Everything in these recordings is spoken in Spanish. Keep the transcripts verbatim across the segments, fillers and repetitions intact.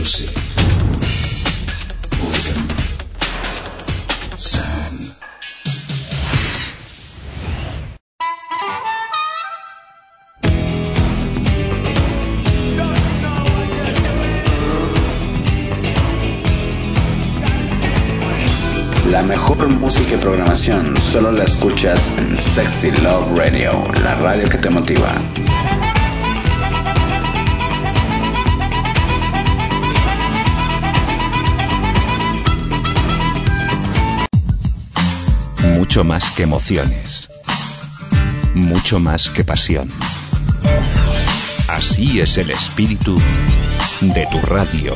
music. Rhythm. Sound. La mejor música y programación solo la escuchas en Sexy Love Radio, la radio que te motiva. Mucho más que emociones, mucho más que pasión. Así es el espíritu de tu radio.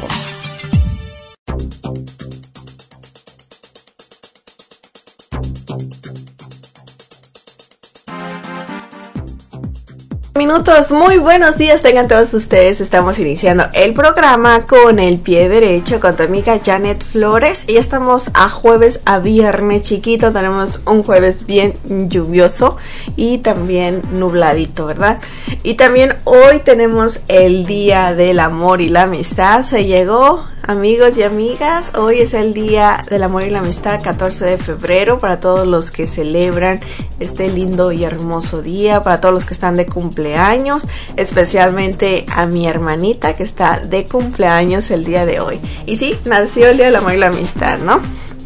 Minutos, muy buenos días tengan todos ustedes. Estamos iniciando el programa con el pie derecho con tu amiga Janet Flores y ya estamos a jueves a viernes chiquito. Tenemos un jueves bien lluvioso y también nubladito, ¿verdad? Y también hoy tenemos el día del amor y la amistad. Se llegó, amigos y amigas, hoy es el día del amor y la amistad, catorce de febrero, para todos los que celebran este lindo y hermoso día, para todos los que están de cumpleaños, especialmente a mi hermanita que está de cumpleaños el día de hoy. Y sí, nació el día del amor y la amistad, ¿no?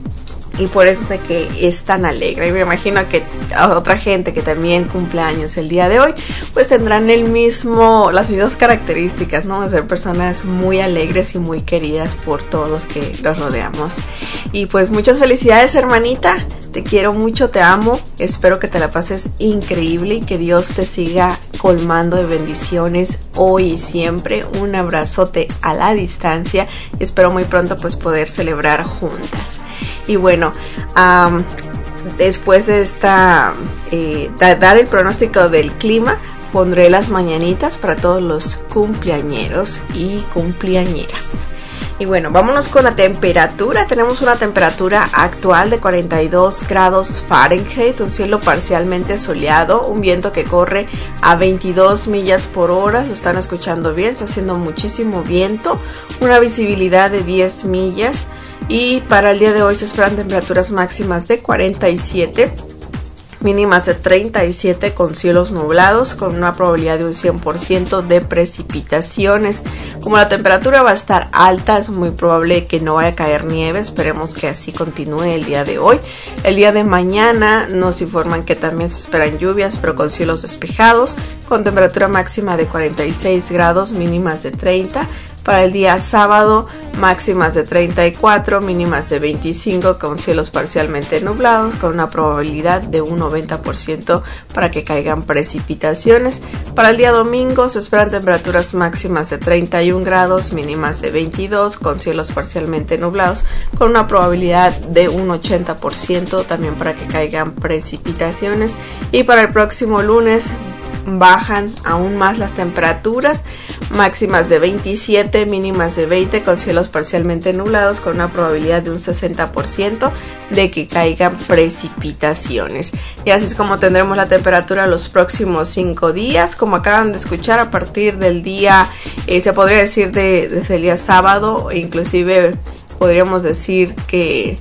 Y por eso sé que es tan alegre. Y me imagino que a otra gente que también cumple años el día de hoy, pues tendrán el mismo, las mismas características, ¿no? De ser personas muy alegres y muy queridas por todos los que los rodeamos. Y pues muchas felicidades, hermanita. Te quiero mucho, te amo. Espero que te la pases increíble y que Dios te siga colmando de bendiciones hoy y siempre. Un abrazote a la distancia y espero muy pronto pues poder celebrar juntas. Y bueno, um, después de esta eh, da, dar el pronóstico del clima, pondré las mañanitas para todos los cumpleañeros y cumpleañeras. Y bueno, vámonos con la temperatura. Tenemos una temperatura actual de cuarenta y dos grados Fahrenheit, un cielo parcialmente soleado, un viento que corre a veintidós millas por hora. Lo están escuchando bien, está haciendo muchísimo viento, una visibilidad de diez millas. Y para el día de hoy se esperan temperaturas máximas de cuarenta y siete, mínimas de treinta y siete con cielos nublados, con una probabilidad de un cien por ciento de precipitaciones. Como la temperatura va a estar alta, es muy probable que no vaya a caer nieve. Esperemos que así continúe el día de hoy. El día de mañana nos informan que también se esperan lluvias, pero con cielos despejados, con temperatura máxima de cuarenta y seis grados, mínimas de treinta. Para el día sábado, máximas de treinta y cuatro, mínimas de veinticinco, con cielos parcialmente nublados, con una probabilidad de un noventa por ciento para que caigan precipitaciones. Para el día domingo se esperan temperaturas máximas de treinta y un grados, mínimas de veintidós, con cielos parcialmente nublados, con una probabilidad de un ochenta por ciento también para que caigan precipitaciones. Y para el próximo lunes bajan aún más las temperaturas, máximas de veintisiete, mínimas de veinte, con cielos parcialmente nublados, con una probabilidad de un sesenta por ciento de que caigan precipitaciones. Y así es como tendremos la temperatura los próximos cinco días. Como acaban de escuchar, a partir del día, eh, se podría decir de, desde el día sábado, inclusive podríamos decir que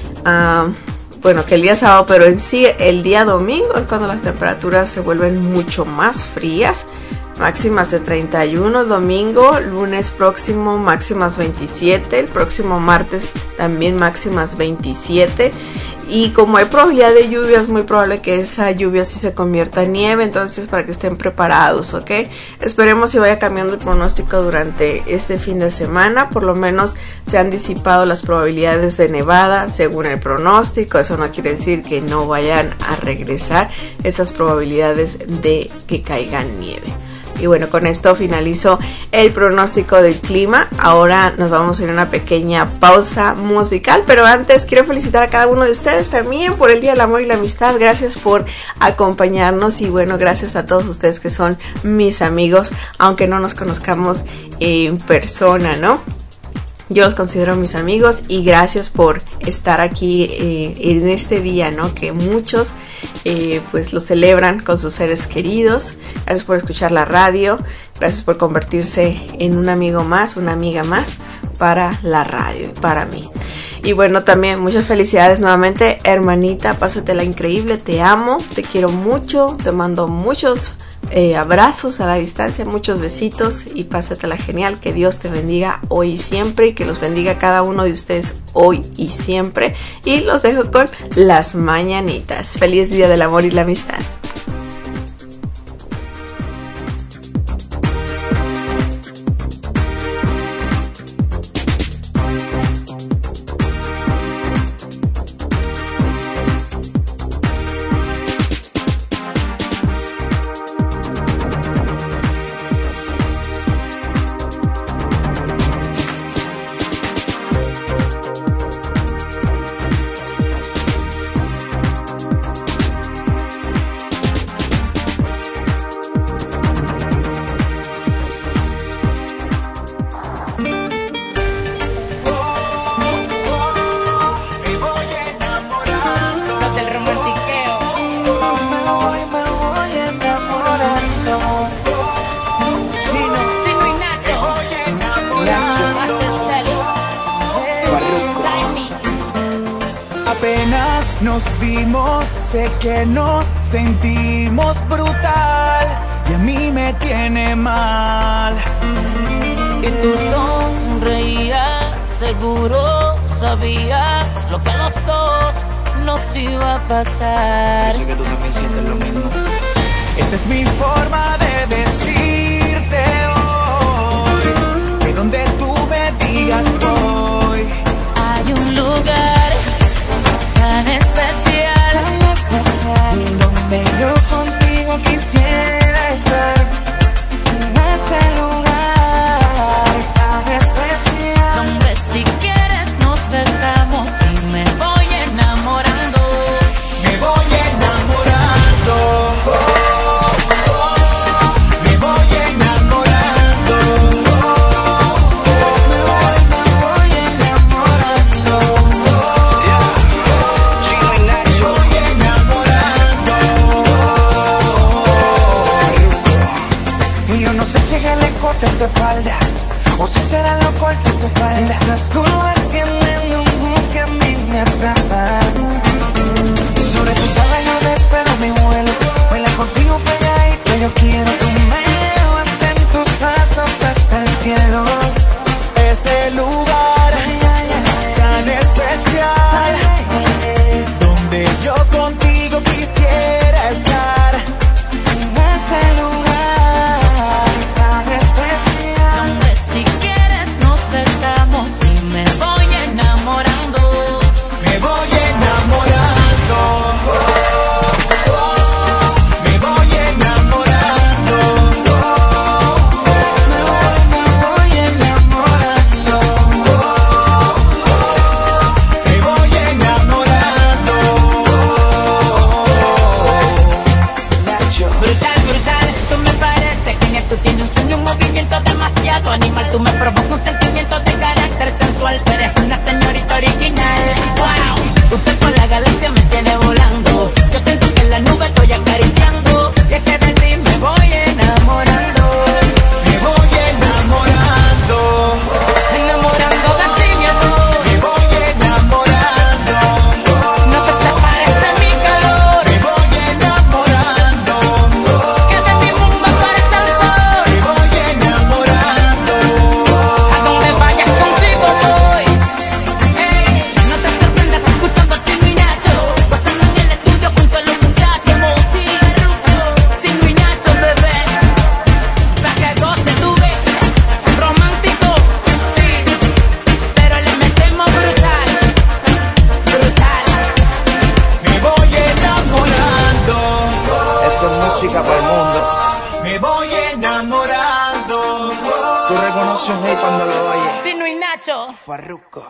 uh, bueno, que el día sábado, pero en sí el día domingo es cuando las temperaturas se vuelven mucho más frías. Máximas de treinta y uno domingo, lunes próximo máximas veintisiete, el próximo martes también máximas veintisiete. Y como hay probabilidad de lluvia, es muy probable que esa lluvia sí se convierta en nieve, entonces para que estén preparados, ¿ok? Esperemos si vaya cambiando el pronóstico durante este fin de semana. Por lo menos se han disipado las probabilidades de nevada según el pronóstico. Eso no quiere decir que no vayan a regresar esas probabilidades de que caigan nieve. Y bueno, con esto finalizo el pronóstico del clima. Ahora nos vamos a ir a una pequeña pausa musical, pero antes quiero felicitar a cada uno de ustedes también por el Día del Amor y la Amistad. Gracias por acompañarnos y bueno, gracias a todos ustedes que son mis amigos, aunque no nos conozcamos en persona, ¿no? Yo los considero mis amigos y gracias por estar aquí eh, en este día, ¿no? Que muchos eh, pues lo celebran con sus seres queridos. Gracias por escuchar la radio, gracias por convertirse en un amigo más, una amiga más para la radio y para mí. Y bueno, también muchas felicidades nuevamente, hermanita, pásatela increíble, te amo, te quiero mucho, te mando muchos eh, abrazos a la distancia, muchos besitos y pásatela genial, que Dios te bendiga hoy y siempre y que los bendiga a cada uno de ustedes hoy y siempre. Y los dejo con las mañanitas. Feliz Día del Amor y la Amistad. Nos vimos, sé que nos sentimos brutal y a mí me tiene mal. Y tú sonreías, seguro sabías lo que a los dos nos iba a pasar. Yo sé que tú también sientes lo mismo. Esta es mi forma de decirte hoy que donde tú me digas voy. Hay un lugar tan especial, tan especial, donde yo contigo quisiera estar. En ese lugar tan especial, donde si quieres nos besamos y me voy enamorando. Me voy enamorando. Oh, oh, oh. Me voy enamorando. Oh, oh, oh. Me voy, me voy enamorando. Oh, yeah. Chino y Nacho. Me voy enamorando. Oh, y yo no sé si es el escote en tu espalda o si será lo corto en tu espalda. Esas curvas tienen un mood que a mí me atrapa. Sobre tus alas yo despego mi vuelo. Baila contigo pegadito, yo quiero. Tú me llevas en tus brazos hasta el cielo. Ese lugar tan especial, donde yo contigo quisiera estar. En ese lugar tan especial, donde si quieres nos besamos y me voy enamorando. me voy enamorando. Oh, oh, oh. Me voy enamorando. Oh, oh, oh. Me voy, me voy enamorando. Oh, oh, oh. Me voy enamorando. Nacho. Brutal, brutal, tú me pareces genial. Tú tienes un sueño, un movimiento demasiado animal. Tú me provocas un sentimiento de carácter sensual. Tú eres una señorita original. Wow, usted por la galaxia me tiene volando. Yo siento que en la nube estoy acariciando. Y es que de ti me voy enamorando. Me voy enamorando. Enamorando de ti, mi amor. Me voy enamorando. No te separes de mi calor. Me voy enamorando. Que de mi mundo tú eres el sol. Me voy enamorando. A donde vayas contigo voy. Ey, no te sorprendas escuchando Chino y Nacho. Pasando en el estudio junto a los muchachos. Moti, Chino y Nacho, bebé. Pa' que goce tu vez. Romántico, sí, pero le metemos brutal. Brutal. Me voy enamorando. Esto es música para el mundo. Me voy enamorando. Tú reconoces un hit cuando lo oyes. Chino y Nacho. Farruko.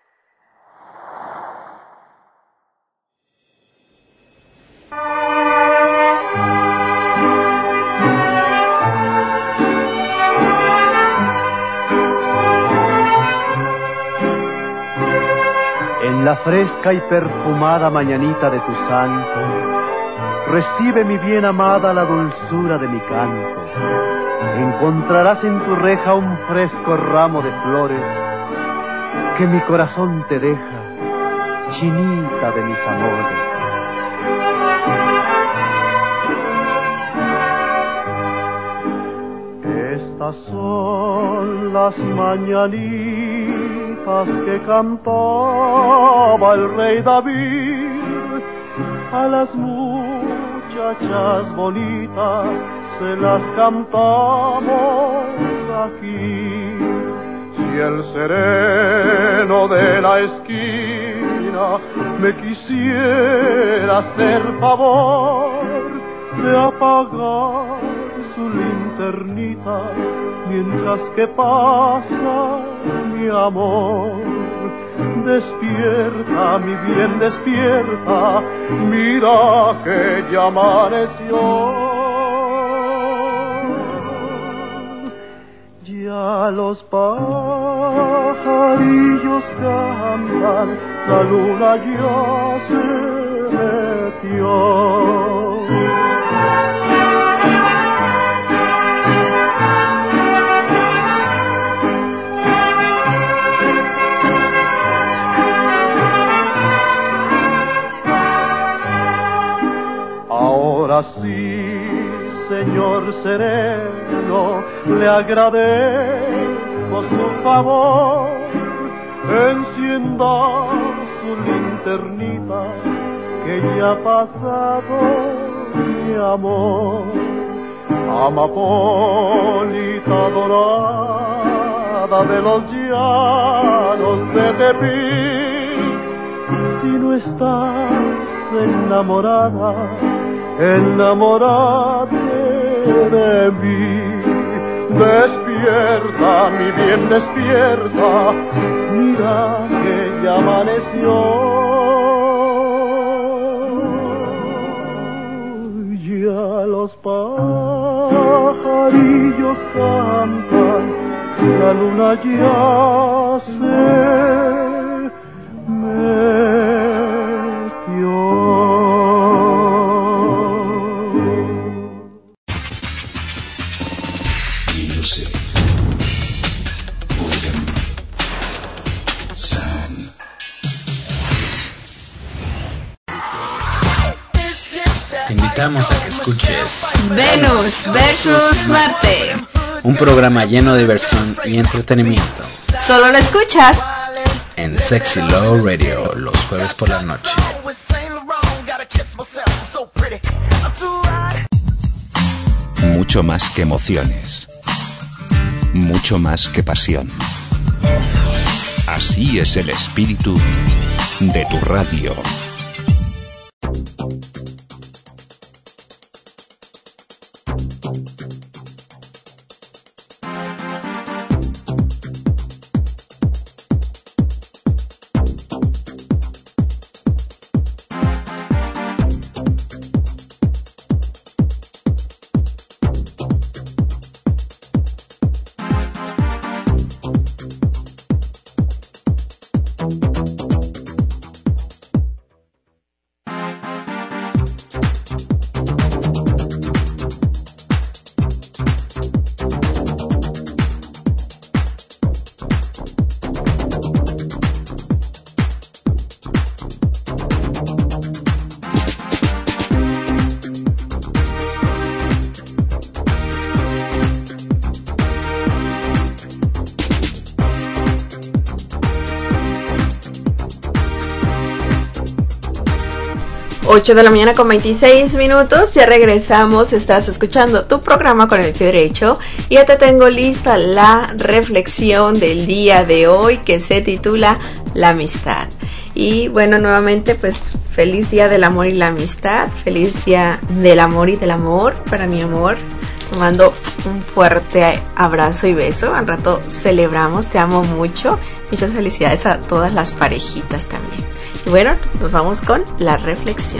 En la fresca y perfumada mañanita de tu santo, recibe mi bien amada la dulzura de mi canto. Encontrarás en tu reja un fresco ramo de flores que mi corazón te deja, chinita de mis amores. Estas son las mañanitas que cantaba el rey David. A las muchachas bonitas se las cantamos aquí. Si el sereno de la esquina me quisiera hacer favor de apagar su linternita mientras que pasa mi amor, despierta, mi bien, despierta, mira que ya amaneció. Ya los pajarillos cantan, la luna ya se metió. Ahora sí, señor sereno, le agradezco su favor. Encienda su linternita, que ya ha pasado mi amor. Amapolita dorada de los llanos de Tepic, si no estás enamorada, enamórate de mí. Despierta, mi bien, despierta, mira que ya amaneció. Ya los pajarillos cantan, la luna ya se metió. Te invitamos a que escuches Venus versus Marte. un programa lleno de diversión y entretenimiento Solo lo escuchas en Sexy Love Radio los jueves por la noche. Mucho más que emociones. Mucho más que pasión. Así es el espíritu de tu radio. ocho de la mañana con veintiséis minutos, ya regresamos, estás escuchando tu programa con el pie derecho y ya te tengo lista la reflexión del día de hoy que se titula La amistad. Y bueno, nuevamente pues feliz día del amor y la amistad, feliz día del amor y del amor para mi amor. Te mando un fuerte abrazo y beso, al rato celebramos, te amo mucho, muchas felicidades a todas las parejitas también. Y bueno, nos vamos con la reflexión.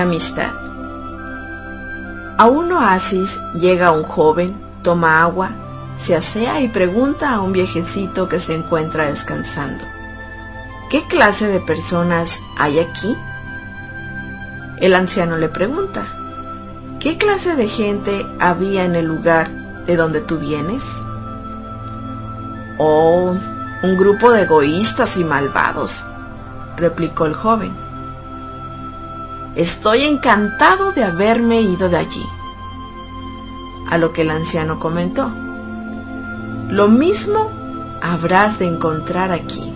amistad. A un oasis llega un joven, toma agua, se asea y pregunta a un viejecito que se encuentra descansando: ¿qué clase de personas hay aquí? El anciano le pregunta: ¿qué clase de gente había en el lugar de donde tú vienes? Oh, un grupo de egoístas y malvados, replicó el joven. Estoy encantado de haberme ido de allí. A lo que el anciano comentó: lo mismo habrás de encontrar aquí.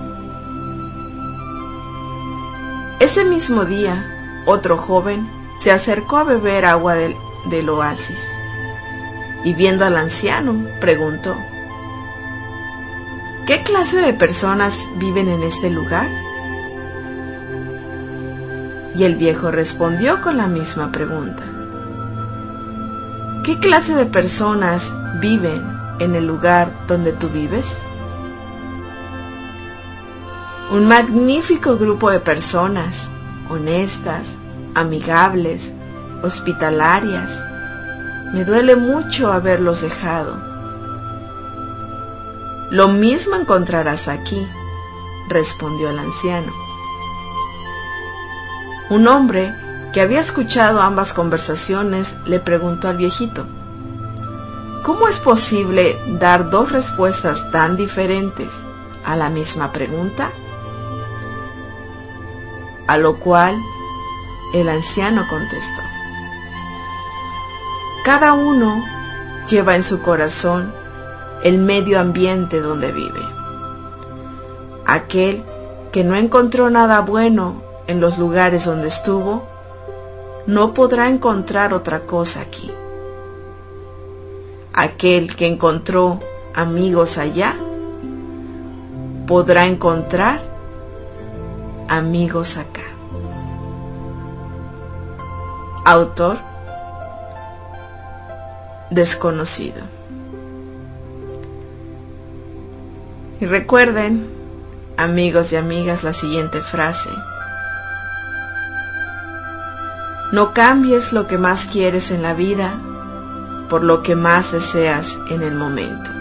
Ese mismo día, otro joven se acercó a beber agua del, del oasis y, viendo al anciano, preguntó: ¿qué clase de personas viven en este lugar? Y el viejo respondió con la misma pregunta: ¿qué clase de personas viven en el lugar donde tú vives? Un magnífico grupo de personas, honestas, amigables, hospitalarias. Me duele mucho haberlos dejado. Lo mismo encontrarás aquí, respondió el anciano. Un hombre que había escuchado ambas conversaciones le preguntó al viejito: ¿cómo es posible dar dos respuestas tan diferentes a la misma pregunta? A lo cual el anciano contestó: cada uno lleva en su corazón el medio ambiente donde vive. Aquel que no encontró nada bueno en los lugares donde estuvo, no podrá encontrar otra cosa aquí. Aquel que encontró amigos allá, podrá encontrar amigos acá. Autor desconocido. Y recuerden, amigos y amigas, la siguiente frase: no cambies lo que más quieres en la vida por lo que más deseas en el momento.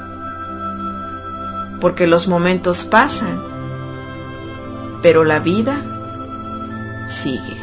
Porque los momentos pasan, pero la vida sigue.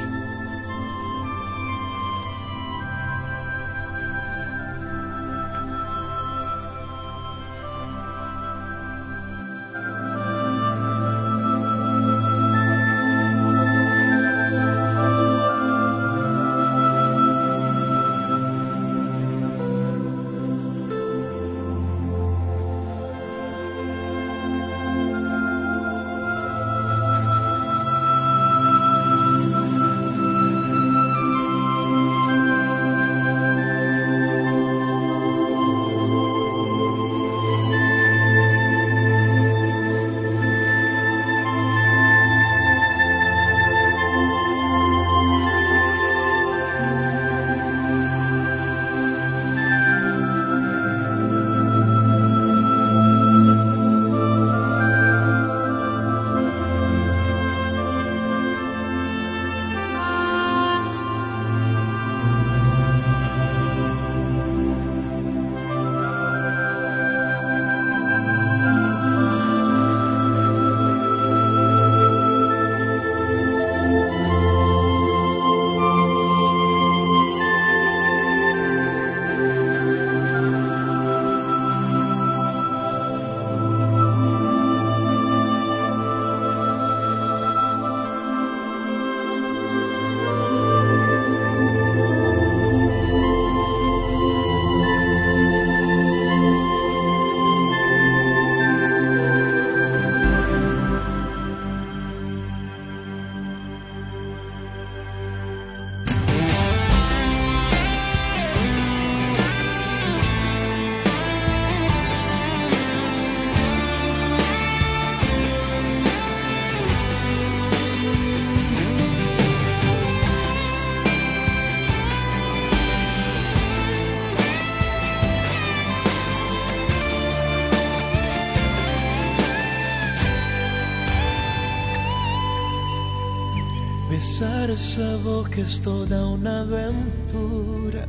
Besar esa boca es toda una aventura,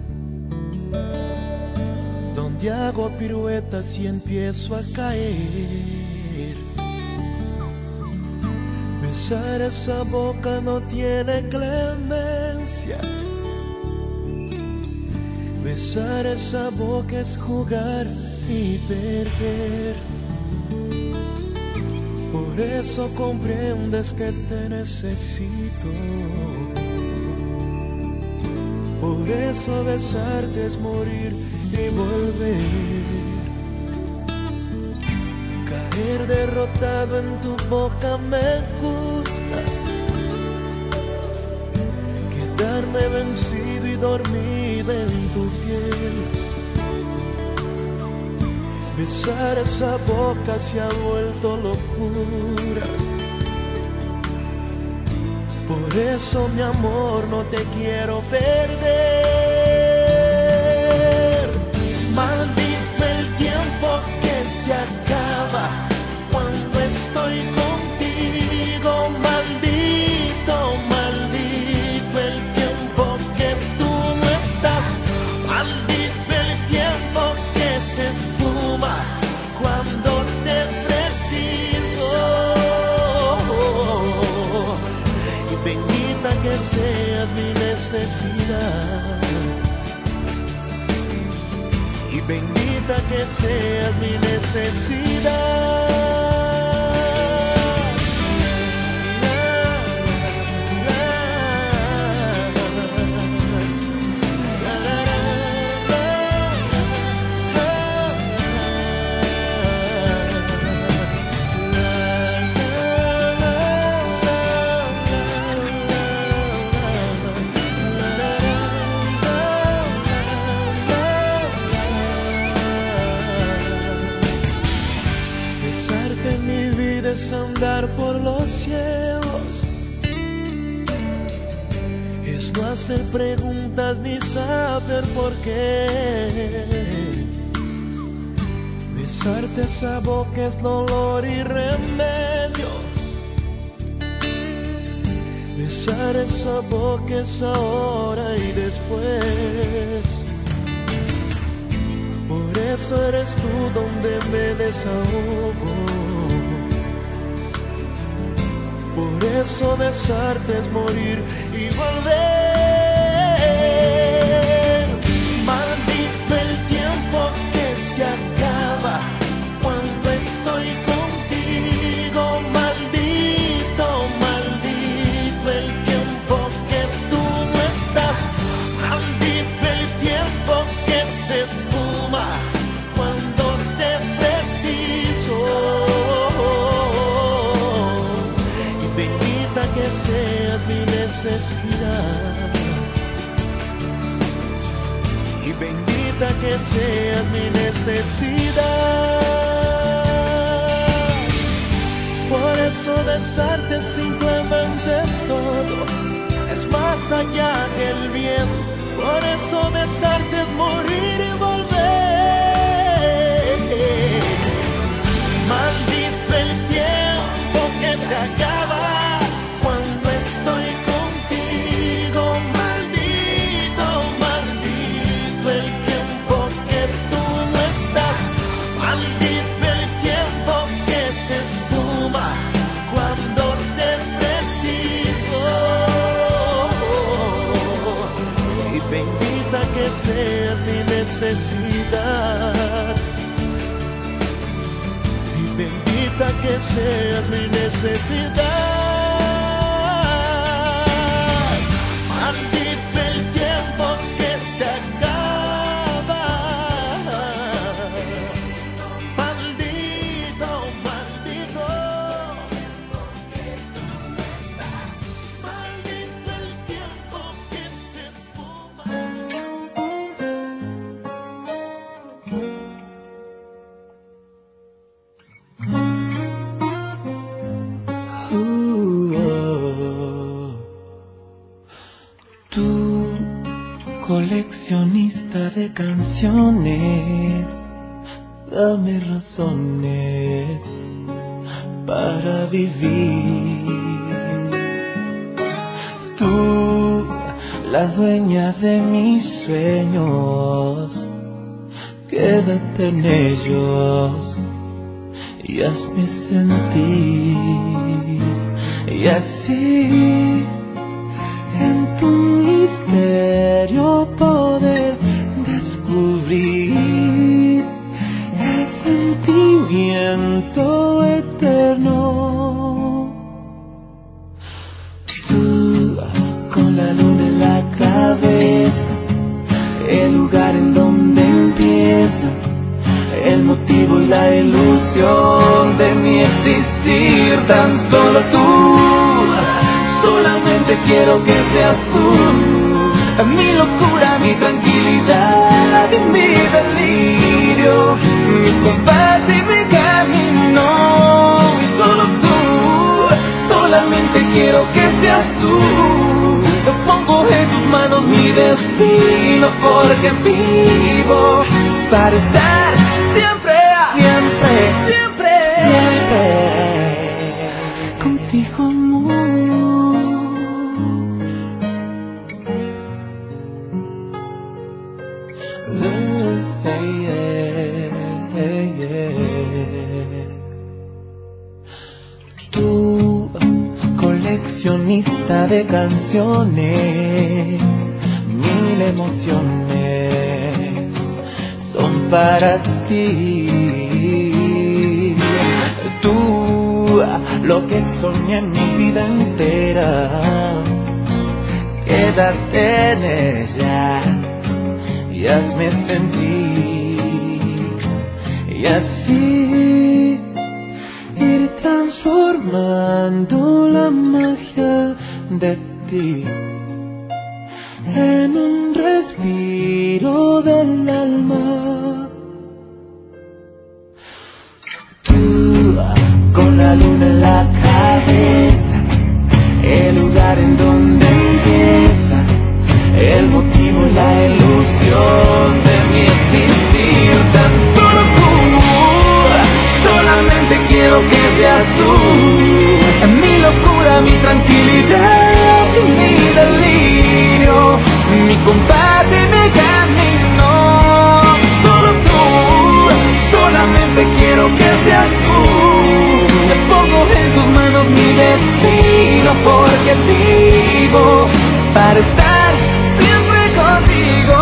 donde hago piruetas y empiezo a caer. Besar esa boca no tiene clemencia. Besar esa boca es jugar y perder. Por eso comprendes que te necesito. Por eso besarte es morir y volver. Caer derrotado en tu boca me gusta. Quedarme vencido y dormido en tu piel. Besar esa boca se ha vuelto locura. Por eso, mi amor, no te quiero perder. Maldito el tiempo que se acaba cuando estoy contigo. Maldito, maldito el tiempo que tú no estás. Maldito el tiempo que se esfuma cuando te preciso. Y bendita que seas mi necesidad. Y bendita que seas mi necesidad. Es andar por los cielos, es no hacer preguntas ni saber por qué. Besarte esa boca es dolor y remedio. Besar esa boca es ahora y después. Por eso eres tú donde me desahogo. Por eso besarte es morir y volver. Maldito el tiempo que se acaba cuando estoy contigo. Maldito, maldito el tiempo que tú no estás. Maldito el tiempo que se esfuma cuando te preciso. Que seas mi necesidad. Y bendita que seas mi necesidad. Por eso besarte es simplemente todo, es más allá que el bien. Por eso besarte es morir y volver. Maldito el tiempo que se acaba cuando estoy contigo. Maldito, maldito el tiempo que tú no estás. Maldito el tiempo que se esfuma cuando te preciso. Y bendita que seas mi necesidad. Y bendita que seas mi necesidad. Maldito el tiempo que se acaba. Maldito, maldito. Maldito el tiempo que se esfuma. Coleccionista de canciones, dame razones para vivir. Tú, la dueña de mis sueños, quédate en ellos y hazme sentir. Y así, en tu misterio poder descubrir el sentimiento eterno. Tú, con la luna en la cabeza, el lugar en donde empieza el motivo y la ilusión de mi existir. Tan solo tú, solamente quiero que seas tú, mi locura, mi tranquilidad y mi delirio, mi compás y mi camino. Y solo tú, solamente quiero que seas tú. Yo pongo en tus manos mi destino, porque vivo para estar siempre, siempre, siempre, siempre contigo, amor. Hey, yeah, hey, yeah. Tú, coleccionista de canciones, mil emociones son para ti. Tú, lo que soñé en mi vida entera, quédate en ella y hazme sentir. Y así ir transformando la magia de ti en un respiro del alma. Tú, con la luna en la cabeza, el lugar en donde empieza el motivo y la ilusión de mi existir. Tan solo tú, solamente quiero que seas tú, mi locura, mi tranquilidad y mi delirio, mi compás y mi camino. Solo tú, solamente quiero que seas tú. Te pongo en tus manos mi destino, porque vivo para estar siempre contigo.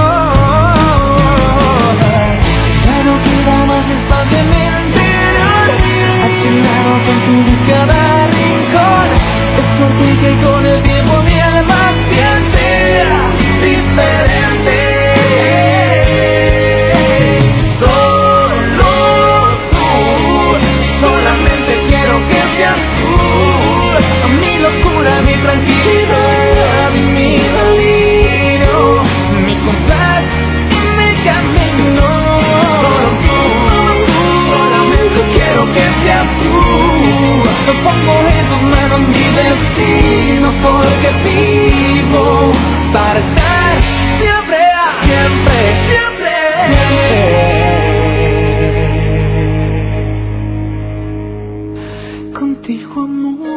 Ya no queda más espacio en mi interior, accionado con tu cada rincón. Es por ti que con el tiempo mi alma siente diferente. Solo tú, solamente quiero que seas tú, mi locura, mi tranquilidad, mi delirio, mi compás y mi camino. Solo tú, solamente quiero que seas tú. Yo pongo en tus manos mi destino, porque vivo para estar siempre, siempre, siempre, siempre contigo, amor.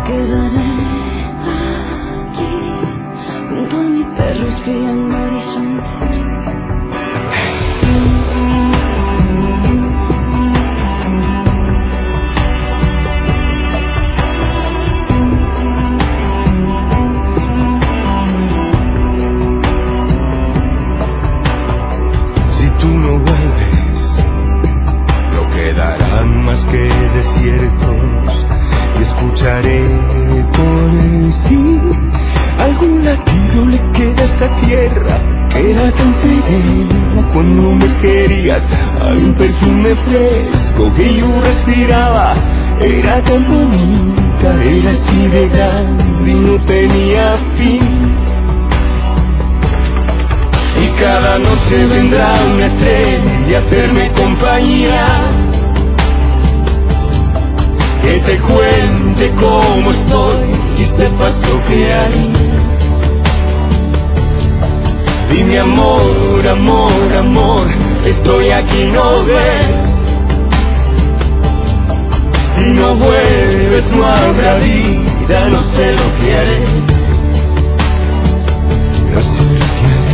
quedaré aquí, junto a mi perro espiando horizontes. Más que desiertos y escucharé por sí algún latido le queda a esta tierra que era tan feliz cuando me querías. Hay un perfume fresco que yo respiraba, era tan bonita, era así de grande y no tenía fin. Y cada noche vendrá una estrella a hacerme compañía, que te cuente cómo estoy y sepas lo que hay. Dime amor, amor, amor, estoy aquí, no ves. Si no vuelves no habrá vida, no sé lo que haré, no sé lo que haré.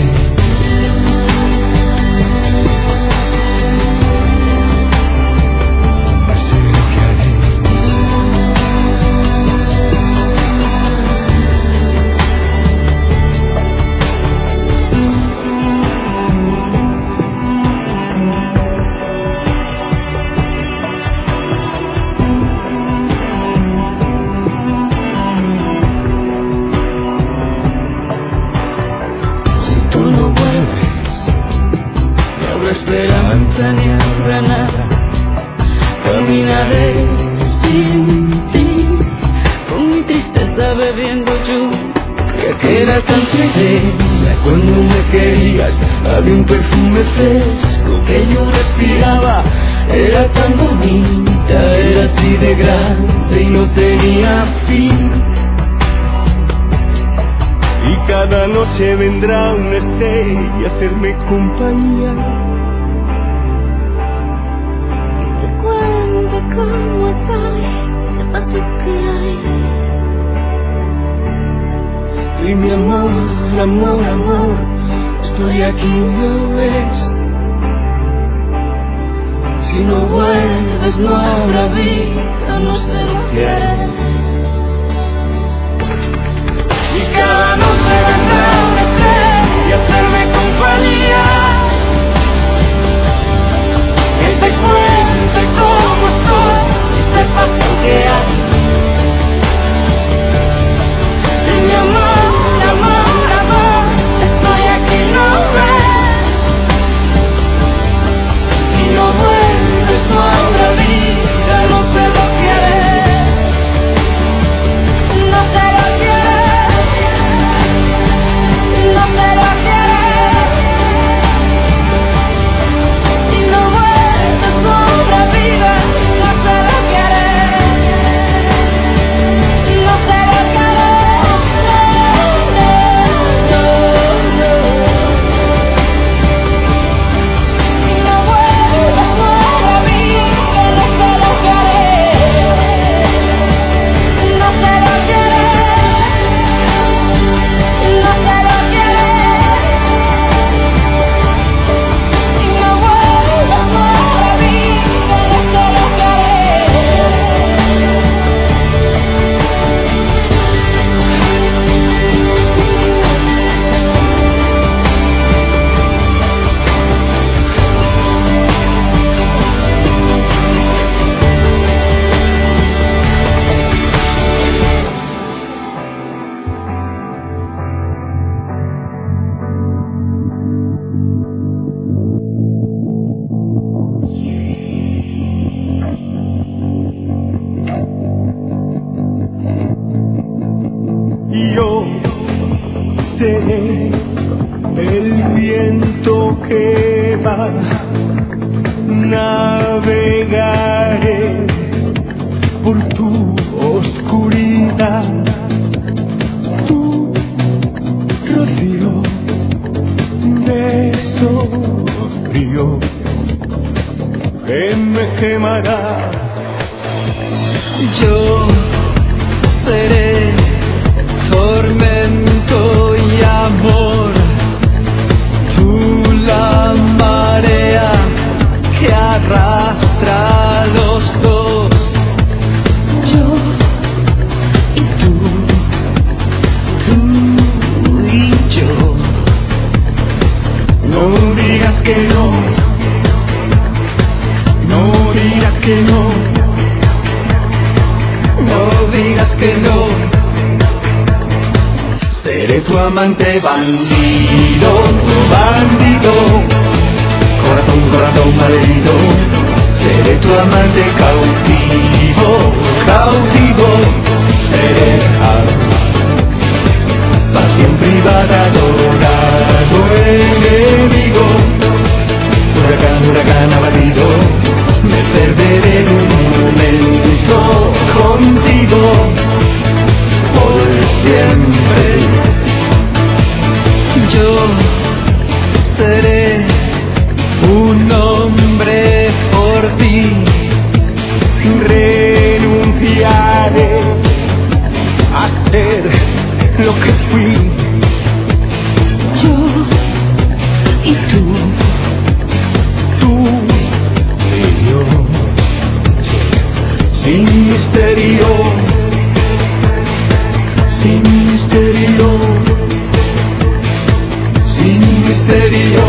Esperanza ni habrá nada, caminaré sin ti, con mi tristeza bebiendo lluvia que era tan tremenda cuando me querías. Había un perfume fresco que yo respiraba, era tan bonita, era así de grande y no tenía fin. Y cada noche vendrá una estrella a hacerme compañía, ¿cómo estoy? Sepas lo que hay. Y mi amor, amor, amor, estoy aquí, ¿no ves? Si no vuelves no habrá vida, no sé lo que haré. Y cada noche vendrá una estrella a hacerme compañía, que te cuente cómo estoy y sepas lo que hay. Y mi amor, amor, amor, estoy aquí, no ves. Si no vuelves no habrá vida, no sé lo que haré, no sé lo que haré, no sé lo que haré. Si no vuelves no habrá vida, no sé lo que haré, no sé lo que haré. Si no vuelves no habrá vida, no sé lo que haré, no sé lo que haré, no sé lo que haré. Si no vuelves no habrá vida, no sé lo que haré. Yo seré el viento que va, navegaré por tu oscuridad, tu rocío de sol frío que me quemará. Yo seré seré tu amante bandido, bandido, corazón, corazón malherido, seré tu amante cautivo, cautivo, seré pasión privada, adorado enemigo, huracán, huracán abatido, me perderé en un momento contigo, por siempre. Yo seré un hombre por ti, renunciaré a ser lo que fui. Yo y tú, tú y yo, sin misterio, sin misterio, sin misterio.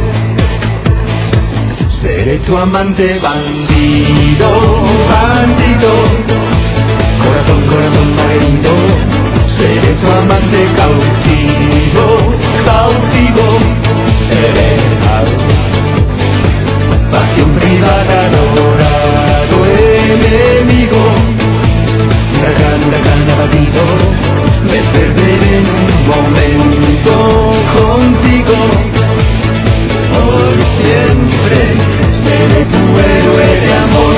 Seré tu amante bandido, bandido, corazón, corazón malherido, seré tu amante cautivo, cautivo, seré pasión privada, adorado enemigo, huracán, huracán abatido, me perderé en un momento contigo, por siempre seré tu héroe de amor.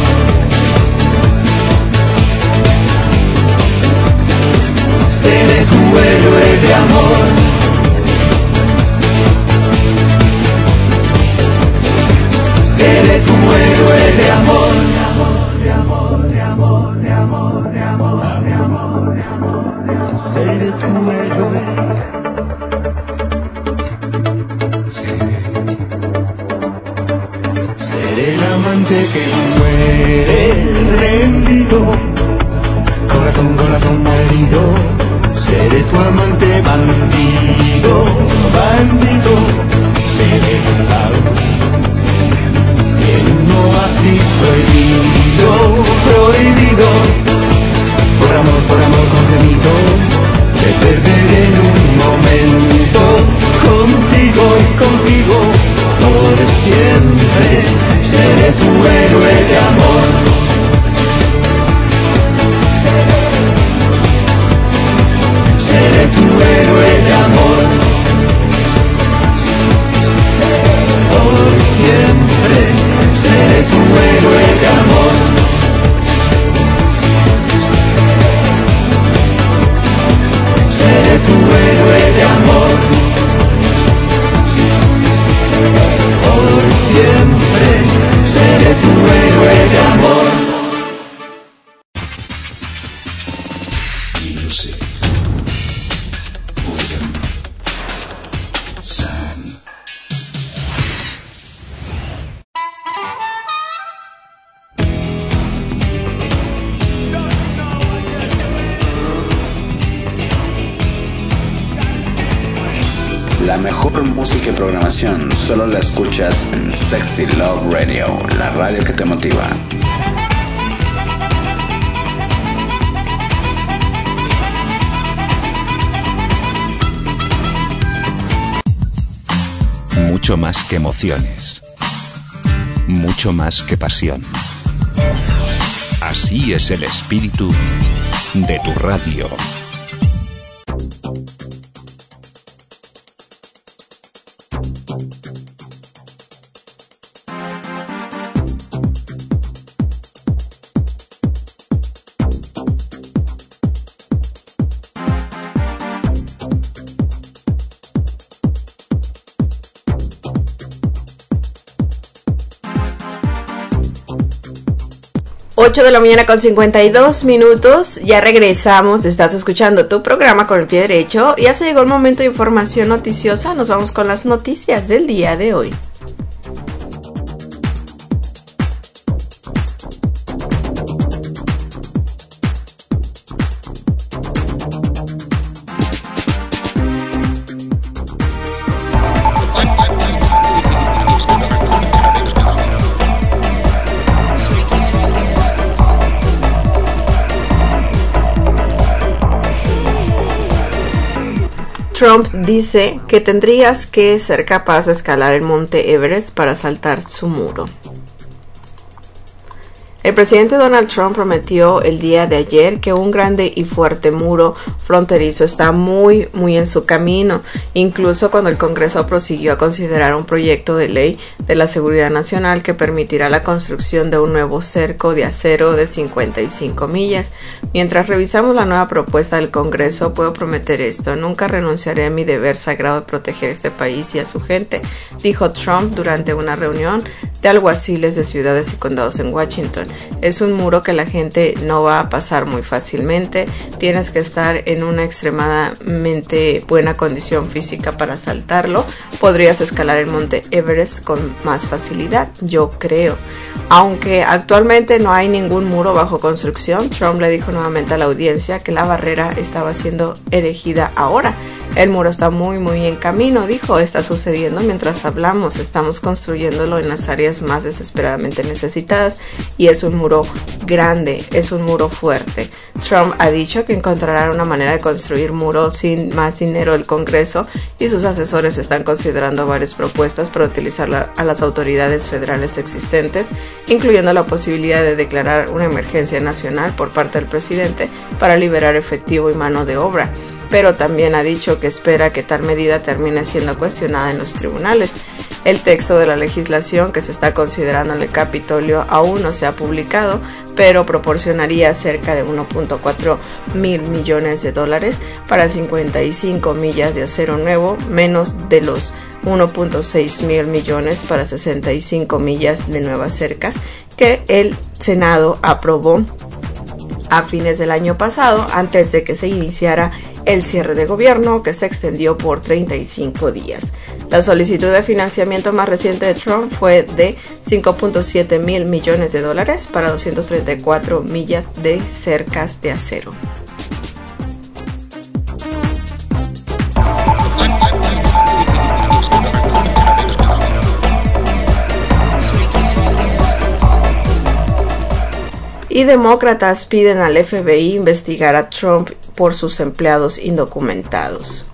Seré tu héroe de amor. Seré tu héroe de amor. De amor, de amor, de amor, de amor, de amor, de amor, de amor. Seré tu héroe. Seré. Seré el amante que muere rendido. Corazón, corazón herido, seré tu amante bandido, bandido, seré en un oasis prohibido, prohibido, por amor, por amor contenido, te perderé en un momento, contigo y contigo, por siempre, seré tu héroe de amor. Seré tu héroe de amor, por siempre, seré tu héroe de amor. Seré tu héroe de amor, por siempre, seré tu héroe de amor. La mejor música y programación solo la escuchas en Sexy Love Radio, la radio que te motiva. Mucho más que emociones, mucho más que pasión. Así es el espíritu de tu radio. ocho de la mañana con cincuenta y dos minutos, ya regresamos, estás escuchando tu programa Con el Pie Derecho, ya se llegó el momento de información noticiosa, nos vamos con las noticias del día de hoy. Trump dice que tendrías que ser capaz de escalar el monte Everest para saltar su muro. El presidente Donald Trump prometió el día de ayer que un grande y fuerte muro fronterizo está muy, muy en su camino, incluso cuando el Congreso prosiguió a considerar un proyecto de ley de la seguridad nacional que permitirá la construcción de un nuevo cerco de acero de cincuenta y cinco millas. Mientras revisamos la nueva propuesta del Congreso, puedo prometer esto: nunca renunciaré a mi deber sagrado de proteger este país y a su gente, dijo Trump durante una reunión de alguaciles de ciudades y condados en Washington. Es un muro que la gente no va a pasar muy fácilmente. Tienes que estar en una extremadamente buena condición física para saltarlo. Podrías escalar el monte Everest con más facilidad, yo creo. Aunque actualmente no hay ningún muro bajo construcción, Trump le dijo nuevamente a la audiencia que la barrera estaba siendo erigida ahora. El muro está muy muy en camino, dijo. Está sucediendo mientras hablamos. Estamos construyéndolo en las áreas más desesperadamente necesitadas y es un muro grande, es un muro fuerte. Trump ha dicho que encontrará una manera de construir muros sin más dinero del Congreso y sus asesores están considerando varias propuestas para utilizar a las autoridades federales existentes, incluyendo la posibilidad de declarar una emergencia nacional por parte del presidente para liberar efectivo y mano de obra. Pero también ha dicho que espera que tal medida termine siendo cuestionada en los tribunales. El texto de la legislación que se está considerando en el Capitolio aún no se ha publicado, pero proporcionaría cerca de uno punto cuatro mil millones de dólares para cincuenta y cinco millas de acero nuevo, menos de los uno punto seis mil millones para sesenta y cinco millas de nuevas cercas que el Senado aprobó a fines del año pasado, antes de que se iniciara el cierre de gobierno, que se extendió por treinta y cinco días. La solicitud de financiamiento más reciente de Trump fue de cinco punto siete mil millones de dólares para doscientas treinta y cuatro millas de cercas de acero. Y demócratas piden al F B I investigar a Trump por sus empleados indocumentados.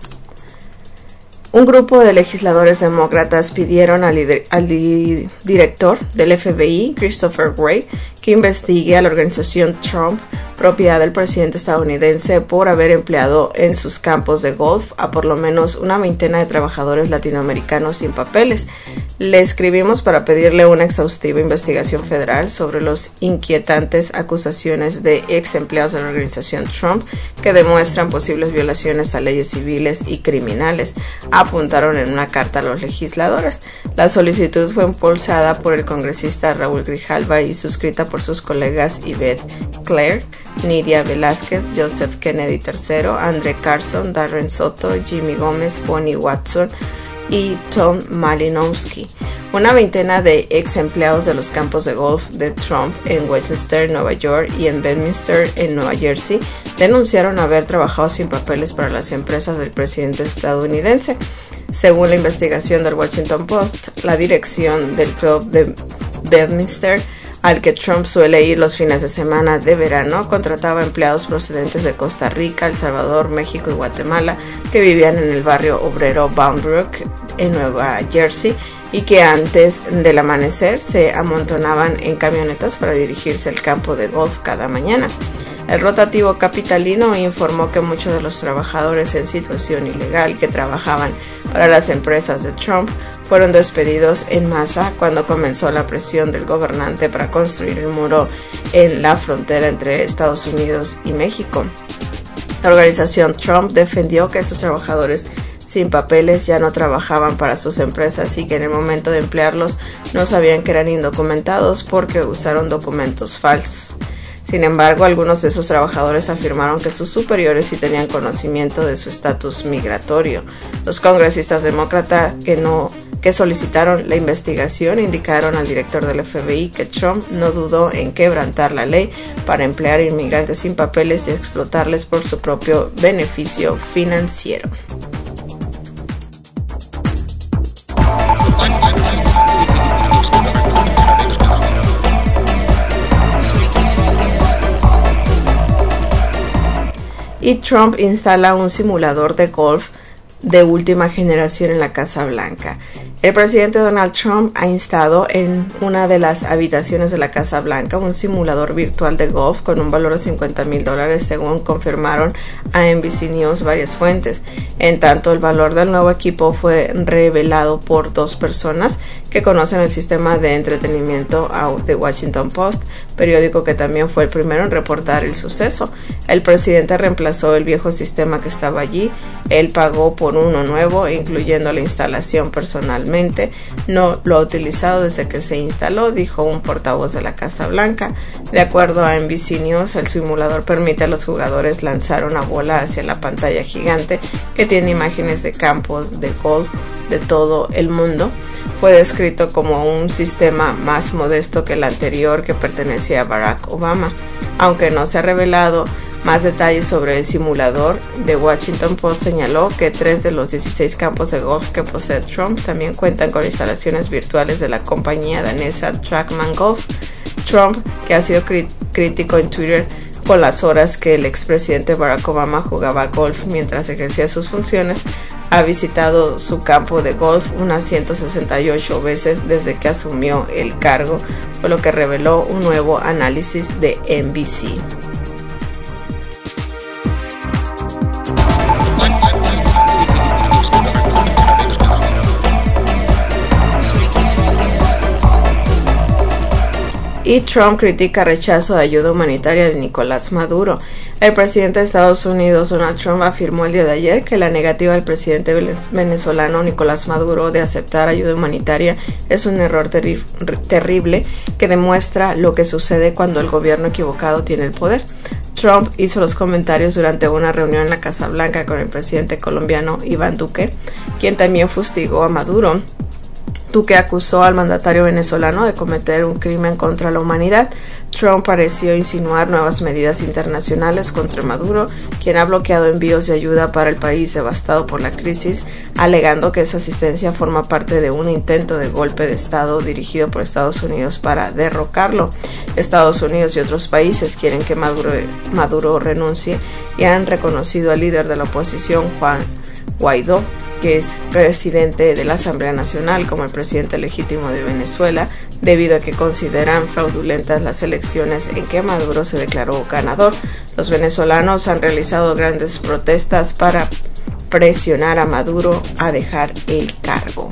Un grupo de legisladores demócratas pidieron al, al di director del F B I, Christopher Wray, que investigue a la organización Trump, propiedad del presidente estadounidense, por haber empleado en sus campos de golf a por lo menos una veintena de trabajadores latinoamericanos sin papeles. Le escribimos para pedirle una exhaustiva investigación federal sobre las inquietantes acusaciones de ex empleados de la organización Trump que demuestran posibles violaciones a leyes civiles y criminales, apuntaron en una carta a los legisladores. La solicitud fue impulsada por el congresista Raúl Grijalva y suscrita por sus colegas Yvette Clarke, Nidia Velázquez, Joseph Kennedy tercero, Andre Carson, Darren Soto, Jimmy Gómez, Bonnie Watson y Tom Malinowski. Una veintena de ex empleados de los campos de golf de Trump en Westchester, Nueva York y en Bedminster, en Nueva Jersey, denunciaron haber trabajado sin papeles para las empresas del presidente estadounidense. Según la investigación del Washington Post, la dirección del club de Bedminster, al que Trump suele ir los fines de semana de verano, contrataba empleados procedentes de Costa Rica, El Salvador, México y Guatemala que vivían en el barrio obrero Bound Brook en Nueva Jersey y que antes del amanecer se amontonaban en camionetas para dirigirse al campo de golf cada mañana. El rotativo capitalino informó que muchos de los trabajadores en situación ilegal que trabajaban para las empresas de Trump fueron despedidos en masa cuando comenzó la presión del gobernante para construir el muro en la frontera entre Estados Unidos y México. La organización Trump defendió que esos trabajadores sin papeles ya no trabajaban para sus empresas y que en el momento de emplearlos no sabían que eran indocumentados porque usaron documentos falsos. Sin embargo, algunos de esos trabajadores afirmaron que sus superiores sí tenían conocimiento de su estatus migratorio. Los congresistas demócratas que no que solicitaron la investigación indicaron al director del F B I que Trump no dudó en quebrantar la ley para emplear inmigrantes sin papeles y explotarles por su propio beneficio financiero. Y Trump instala un simulador de golf de última generación en la Casa Blanca. El presidente Donald Trump ha instado en una de las habitaciones de la Casa Blanca un simulador virtual de golf con un valor de cincuenta mil dólares, según confirmaron a N B C News varias fuentes. En tanto, el valor del nuevo equipo fue revelado por dos personas que conocen el sistema de entretenimiento The Washington Post, periódico que también fue el primero en reportar el suceso. El presidente reemplazó el viejo sistema que estaba allí. Él pagó por uno nuevo, incluyendo la instalación personalmente. No lo ha utilizado desde que se instaló, dijo un portavoz de la Casa Blanca. De acuerdo a N B C News, el simulador permite a los jugadores lanzar una bola hacia la pantalla gigante que tiene imágenes de campos de golf de todo el mundo. Fue descrito como un sistema más modesto que el anterior, que pertenecía a Barack Obama. Aunque no se ha revelado más detalles sobre el simulador, The Washington Post señaló que tres de los dieciséis campos de golf que posee Trump también cuentan con instalaciones virtuales de la compañía danesa Trackman Golf. Trump, que ha sido cri- crítico en Twitter con las horas que el expresidente Barack Obama jugaba golf mientras ejercía sus funciones, ha visitado su campo de golf unas ciento sesenta y ocho veces desde que asumió el cargo, por lo que reveló un nuevo análisis de N B C. Y Trump critica rechazo de ayuda humanitaria de Nicolás Maduro. El presidente de Estados Unidos, Donald Trump, afirmó el día de ayer que la negativa del presidente venezolano Nicolás Maduro de aceptar ayuda humanitaria es un error terri- terrible que demuestra lo que sucede cuando el gobierno equivocado tiene el poder. Trump hizo los comentarios durante una reunión en la Casa Blanca con el presidente colombiano Iván Duque, quien también fustigó a Maduro. Duque acusó al mandatario venezolano de cometer un crimen contra la humanidad. Trump pareció insinuar nuevas medidas internacionales contra Maduro, quien ha bloqueado envíos de ayuda para el país devastado por la crisis, alegando que esa asistencia forma parte de un intento de golpe de Estado dirigido por Estados Unidos para derrocarlo. Estados Unidos y otros países quieren que Maduro, Maduro renuncie y han reconocido al líder de la oposición, Juan Guaidó, que es presidente de la Asamblea Nacional, como el presidente legítimo de Venezuela, debido a que consideran fraudulentas las elecciones en que Maduro se declaró ganador. Los venezolanos han realizado grandes protestas para presionar a Maduro a dejar el cargo.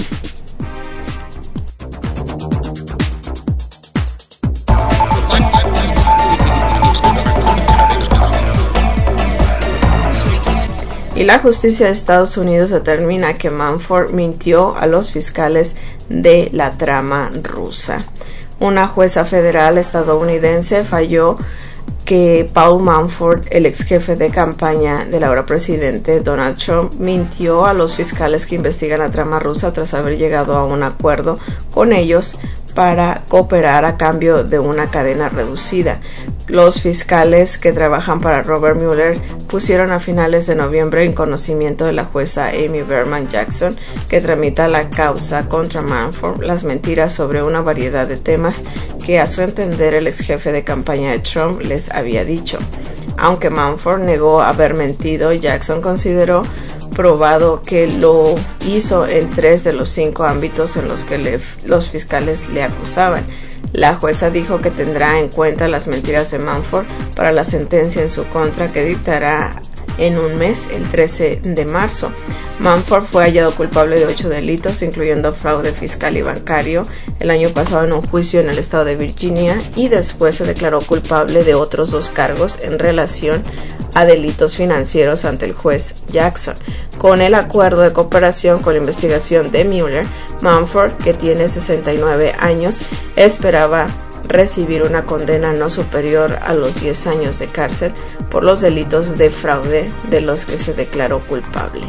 Y la justicia de Estados Unidos determina que Manafort mintió a los fiscales de la trama rusa. Una jueza federal estadounidense falló que Paul Manafort, el ex jefe de campaña del ahora presidente Donald Trump, mintió a los fiscales que investigan la trama rusa tras haber llegado a un acuerdo con ellos para cooperar a cambio de una cadena reducida. Los fiscales que trabajan para Robert Mueller pusieron a finales de noviembre en conocimiento de la jueza Amy Berman Jackson, que tramita la causa contra Manafort, las mentiras sobre una variedad de temas que a su entender el ex jefe de campaña de Trump les había dicho. Aunque Manafort negó haber mentido, Jackson consideró probado que lo hizo en tres de los cinco ámbitos en los que le, los fiscales le acusaban. La jueza dijo que tendrá en cuenta las mentiras de Manafort para la sentencia en su contra, que dictará en un mes, el trece de marzo. Manafort fue hallado culpable de ocho delitos, incluyendo fraude fiscal y bancario, el año pasado en un juicio en el estado de Virginia, y después se declaró culpable de otros dos cargos en relación a delitos financieros ante el juez Jackson. Con el acuerdo de cooperación con la investigación de Mueller, Manafort, que tiene sesenta y nueve años, esperaba recibir una condena no superior a los diez años de cárcel por los delitos de fraude de los que se declaró culpable.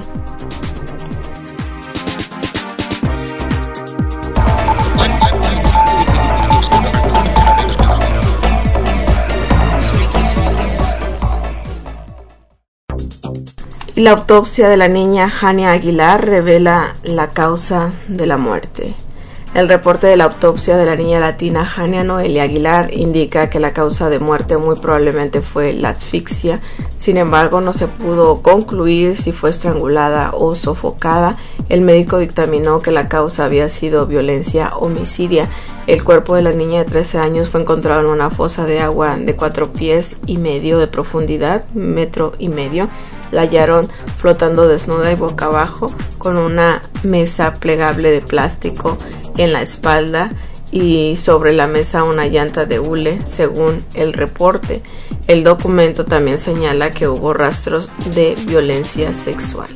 La autopsia de la niña Jania Aguilar revela la causa de la muerte. El reporte de la autopsia de la niña latina Jania Noelia Aguilar indica que la causa de muerte muy probablemente fue la asfixia. Sin embargo, no se pudo concluir si fue estrangulada o sofocada. El médico dictaminó que la causa había sido violencia homicidia. El cuerpo de la niña de trece años fue encontrado en una fosa de agua de cuatro pies y medio de profundidad, metro y medio. La hallaron flotando desnuda y boca abajo con una mesa plegable de plástico en la espalda y sobre la mesa una llanta de hule, según el reporte. El documento también señala que hubo rastros de violencia sexual.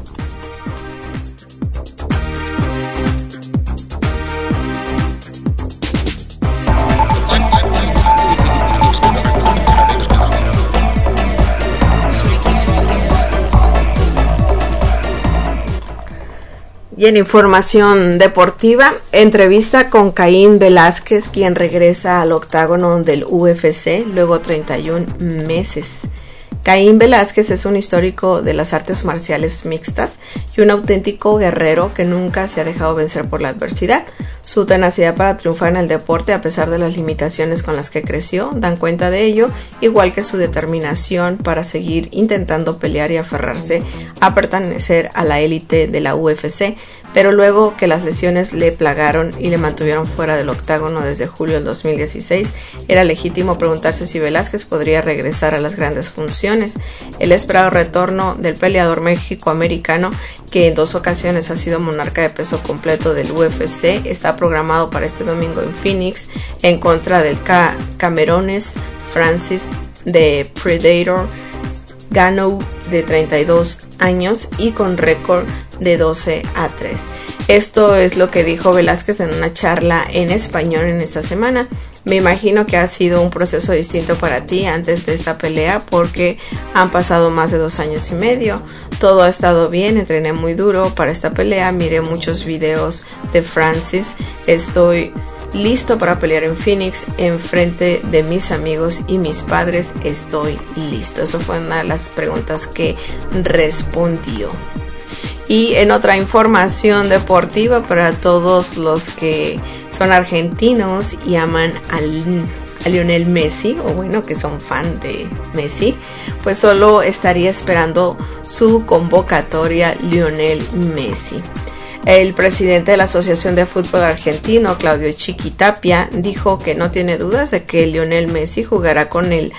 Y en información deportiva, entrevista con Caín Velázquez, quien regresa al octágono del U F C luego treinta y un meses. Caín Velázquez es un histórico de las artes marciales mixtas y un auténtico guerrero que nunca se ha dejado vencer por la adversidad. Su tenacidad para triunfar en el deporte, a pesar de las limitaciones con las que creció, dan cuenta de ello, igual que su determinación para seguir intentando pelear y aferrarse a pertenecer a la élite de la U F C, pero luego que las lesiones le plagaron y le mantuvieron fuera del octágono desde julio del dos mil dieciséis, era legítimo preguntarse si Velázquez podría regresar a las grandes funciones. El esperado retorno del peleador mexicoamericano, que en dos ocasiones ha sido monarca de peso completo del U F C, está programado para este domingo en Phoenix en contra del ca- camerones Francis de Predator Ngannou, de treinta y dos años y con récord de doce a tres. Esto es lo que dijo Velázquez en una charla en español en esta semana. Me imagino que ha sido un proceso distinto para ti antes de esta pelea porque han pasado más de dos años y medio. Todo ha estado bien, entrené muy duro para esta pelea, miré muchos videos de Francis, estoy listo para pelear en Phoenix en frente de mis amigos y mis padres, estoy listo. Eso fue una de las preguntas que respondió. Y en otra información deportiva para todos los que son argentinos y aman al, a Lionel Messi, o bueno, que son fan de Messi, pues solo estaría esperando su convocatoria Lionel Messi. El presidente de la Asociación de Fútbol Argentino, Claudio Chiquitapia, dijo que no tiene dudas de que Lionel Messi jugará con el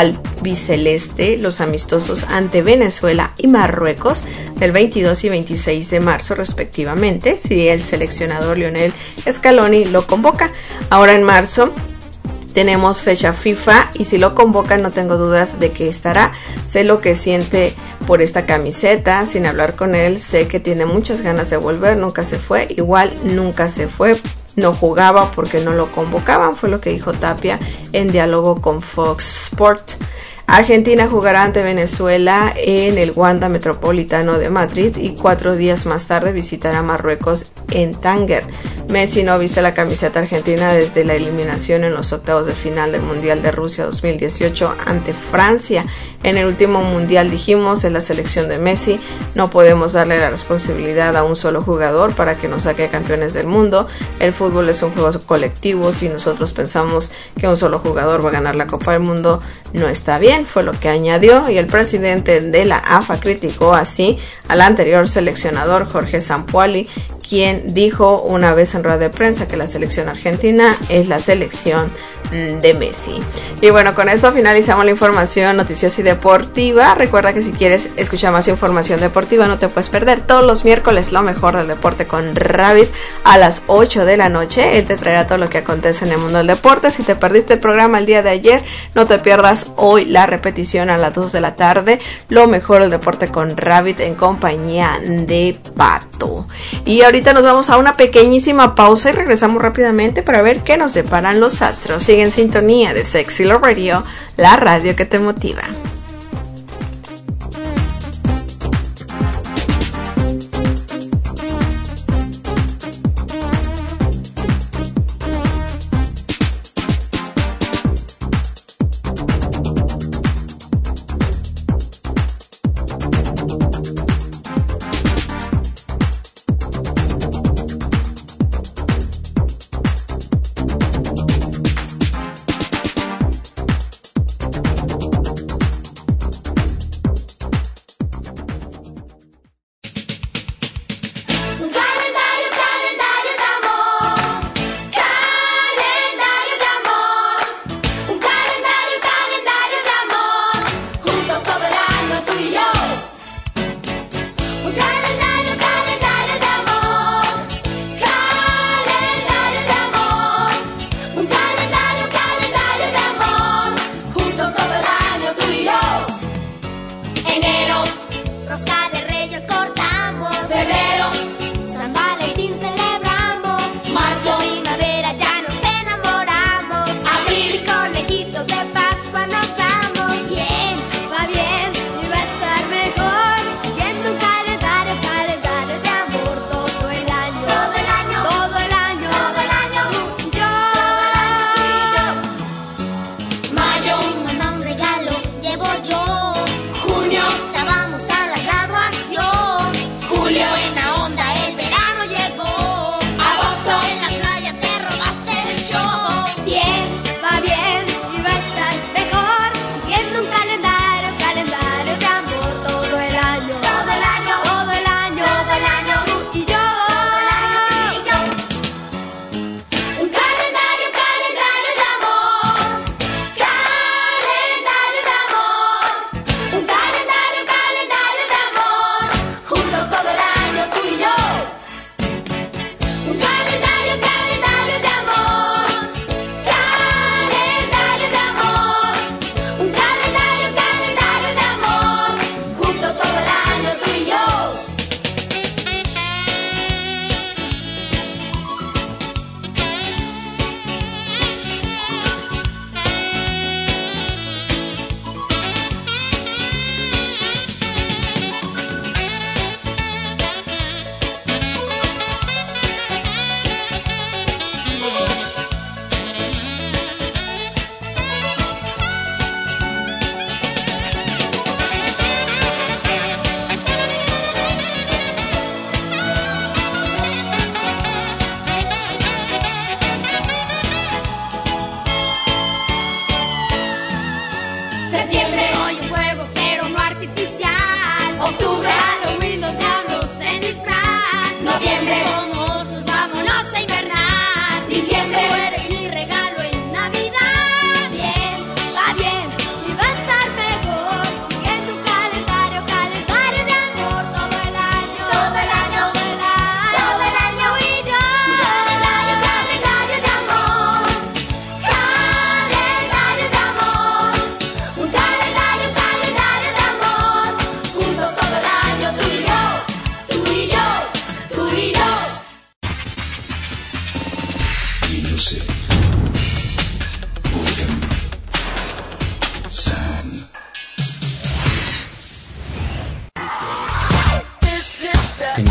albiceleste los amistosos ante Venezuela y Marruecos del veintidós y veintiséis de marzo respectivamente, si el seleccionador Lionel Scaloni lo convoca. Ahora en marzo tenemos fecha FIFA y si lo convocan no tengo dudas de que estará. Sé lo que siente por esta camiseta, sin hablar con él, sé que tiene muchas ganas de volver, nunca se fue, igual nunca se fue, no jugaba porque no lo convocaban, fue lo que dijo Tapia en diálogo con Fox Sport. Argentina jugará ante Venezuela en el Wanda Metropolitano de Madrid y cuatro días más tarde visitará Marruecos en Tánger. Messi no viste la camiseta argentina desde la eliminación en los octavos de final del Mundial de Rusia dos mil dieciocho ante Francia. En el último Mundial dijimos en la selección de Messi, no podemos darle la responsabilidad a un solo jugador para que nos saque campeones del mundo. El fútbol es un juego colectivo, si nosotros pensamos que un solo jugador va a ganar la Copa del Mundo, no está bien, fue lo que añadió, y el presidente de la A F A criticó así al anterior seleccionador Jorge Sampaoli, quien dijo una vez en rueda de prensa que la selección argentina es la selección de Messi. Y bueno, con eso finalizamos la información noticiosa y deportiva. Recuerda que si quieres escuchar más información deportiva no te puedes perder todos los miércoles lo mejor del deporte con Rabbit a las ocho de la noche. Él te traerá todo lo que acontece en el mundo del deporte. Si te perdiste el programa el día de ayer, no te pierdas hoy la repetición a las dos de la tarde, lo mejor del deporte con Rabbit en compañía de Pato. Y ahorita nos vamos a una pequeñísima pausa y regresamos rápidamente para ver qué nos deparan los astros. Sigue en sintonía de Sexy Love Radio, la radio que te motiva.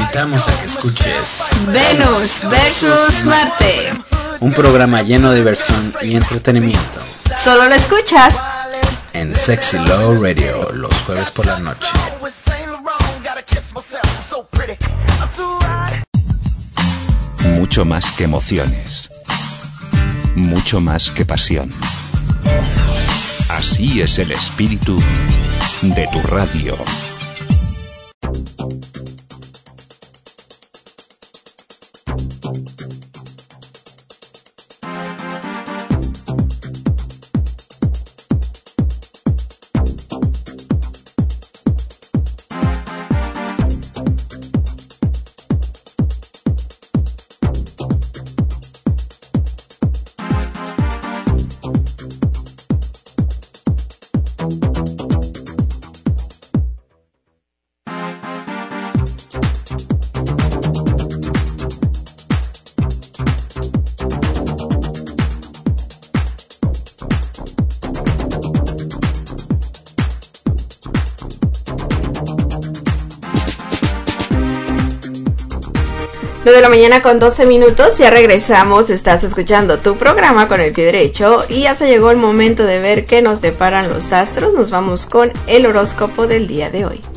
invitamos a que escuches Venus versus Marte, un programa lleno de diversión y entretenimiento. Solo lo escuchas en Sexy Love Radio los jueves por la noche. Mucho más que emociones, mucho más que pasión. Así es el espíritu de tu radio. nueve de la mañana con doce minutos, ya regresamos, estás escuchando tu programa con el pie derecho y ya se llegó el momento de ver qué nos deparan los astros. Nos vamos con el horóscopo del día de hoy.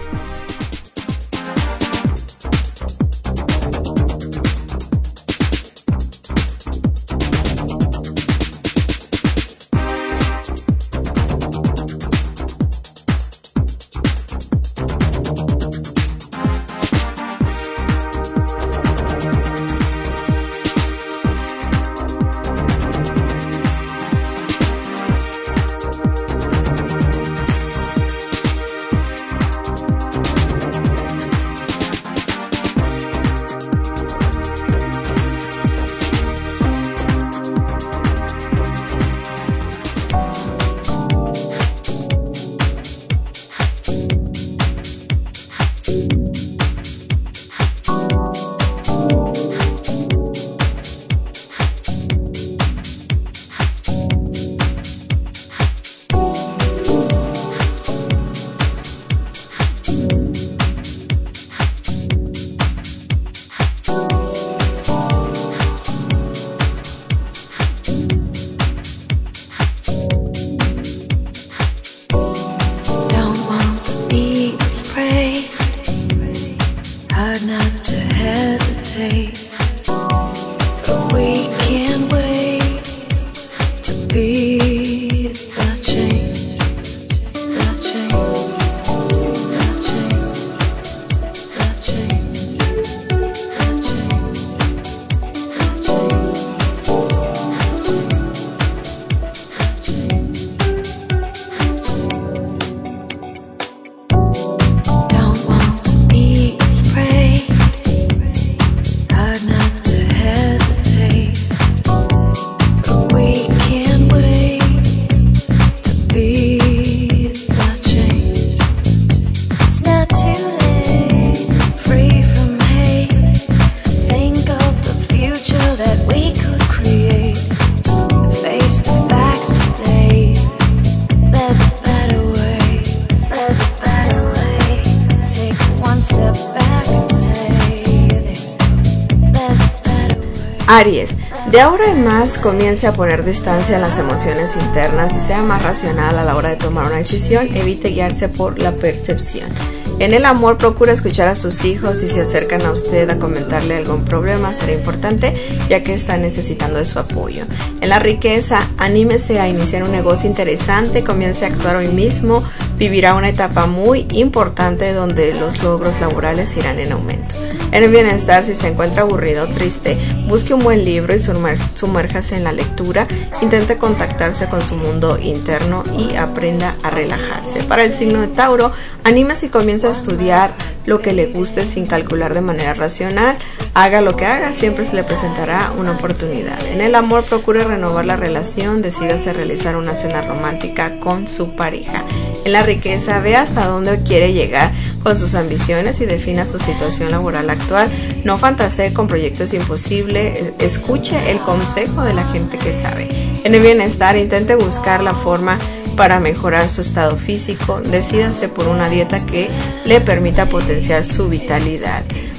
Aries, de ahora en más comience a poner distancia a las emociones internas y sea más racional a la hora de tomar una decisión, evite guiarse por la percepción. En el amor, procura escuchar a sus hijos. Si se acercan a usted a comentarle algún problema, será importante ya que están necesitando de su apoyo. En la riqueza, anímese a iniciar un negocio interesante, comience a actuar hoy mismo, vivirá una etapa muy importante donde los logros laborales irán en aumento. En el bienestar, si se encuentra aburrido o triste, busque un buen libro y sumérjase en la lectura, intente contactarse con su mundo interno y aprenda a relajarse. Para el signo de Tauro, anímese y comience a estudiar lo que le guste sin calcular de manera racional. Haga lo que haga, siempre se le presentará una oportunidad. En el amor, procure renovar la relación, decídase realizar una cena romántica con su pareja. En la riqueza, vea hasta dónde quiere llegar con sus ambiciones y defina su situación laboral actual. No fantasee con proyectos imposibles, escuche el consejo de la gente que sabe. En el bienestar, intente buscar la forma para mejorar su estado físico, decídase por una dieta que le permita potenciar su vitalidad.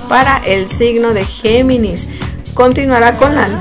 Para el signo de Géminis, continuará con la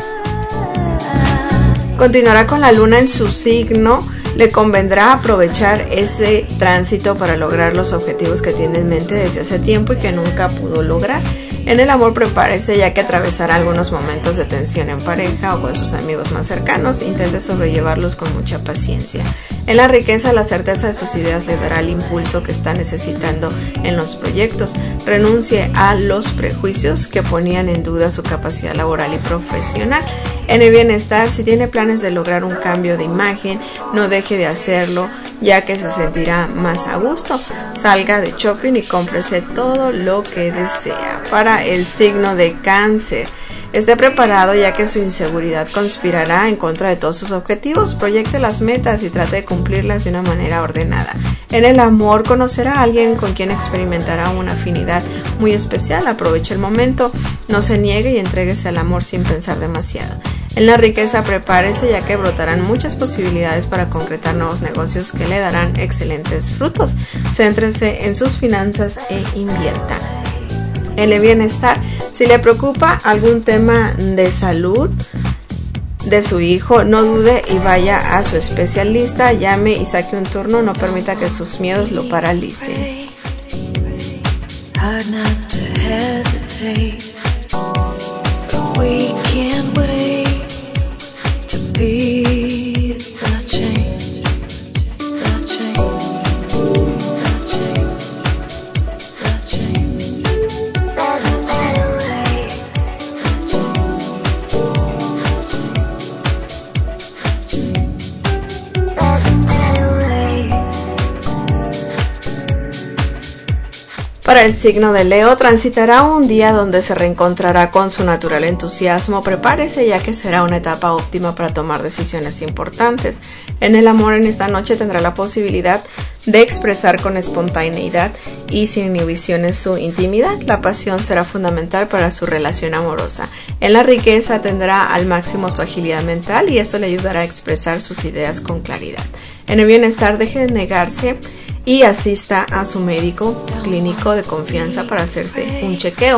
continuará con la luna en su signo. Le convendrá aprovechar este tránsito para lograr los objetivos que tiene en mente desde hace tiempo y que nunca pudo lograr. En el amor, prepárese, ya que atravesará algunos momentos de tensión en pareja o con sus amigos más cercanos. Intente sobrellevarlos con mucha paciencia. En la riqueza, la certeza de sus ideas le dará el impulso que está necesitando en los proyectos. Renuncie a los prejuicios que ponían en duda su capacidad laboral y profesional. En el bienestar, si tiene planes de lograr un cambio de imagen, no deje de hacerlo, ya que se sentirá más a gusto. Salga de shopping y cómprese todo lo que desea. Para el signo de Cáncer, esté preparado, ya que su inseguridad conspirará en contra de todos sus objetivos. Proyecte las metas y trate de cumplirlas de una manera ordenada. En el amor, conocerá a alguien con quien experimentará una afinidad muy especial. Aproveche el momento, no se niegue y entréguese al amor sin pensar demasiado. En la riqueza, prepárese, ya que brotarán muchas posibilidades para concretar nuevos negocios que le darán excelentes frutos. Céntrese en sus finanzas e invierta. En el bienestar, si le preocupa algún tema de salud de su hijo, no dude y vaya a su especialista. Llame y saque un turno, no permita que sus miedos lo paralicen. Para el signo de Leo, transitará un día donde se reencontrará con su natural entusiasmo. Prepárese, ya que será una etapa óptima para tomar decisiones importantes. En el amor, en esta noche tendrá la posibilidad de expresar con espontaneidad y sin inhibiciones su intimidad. La pasión será fundamental para su relación amorosa. En la riqueza, tendrá al máximo su agilidad mental y eso le ayudará a expresar sus ideas con claridad. En el bienestar, deje de negarse y asista a su médico clínico de confianza para hacerse un chequeo.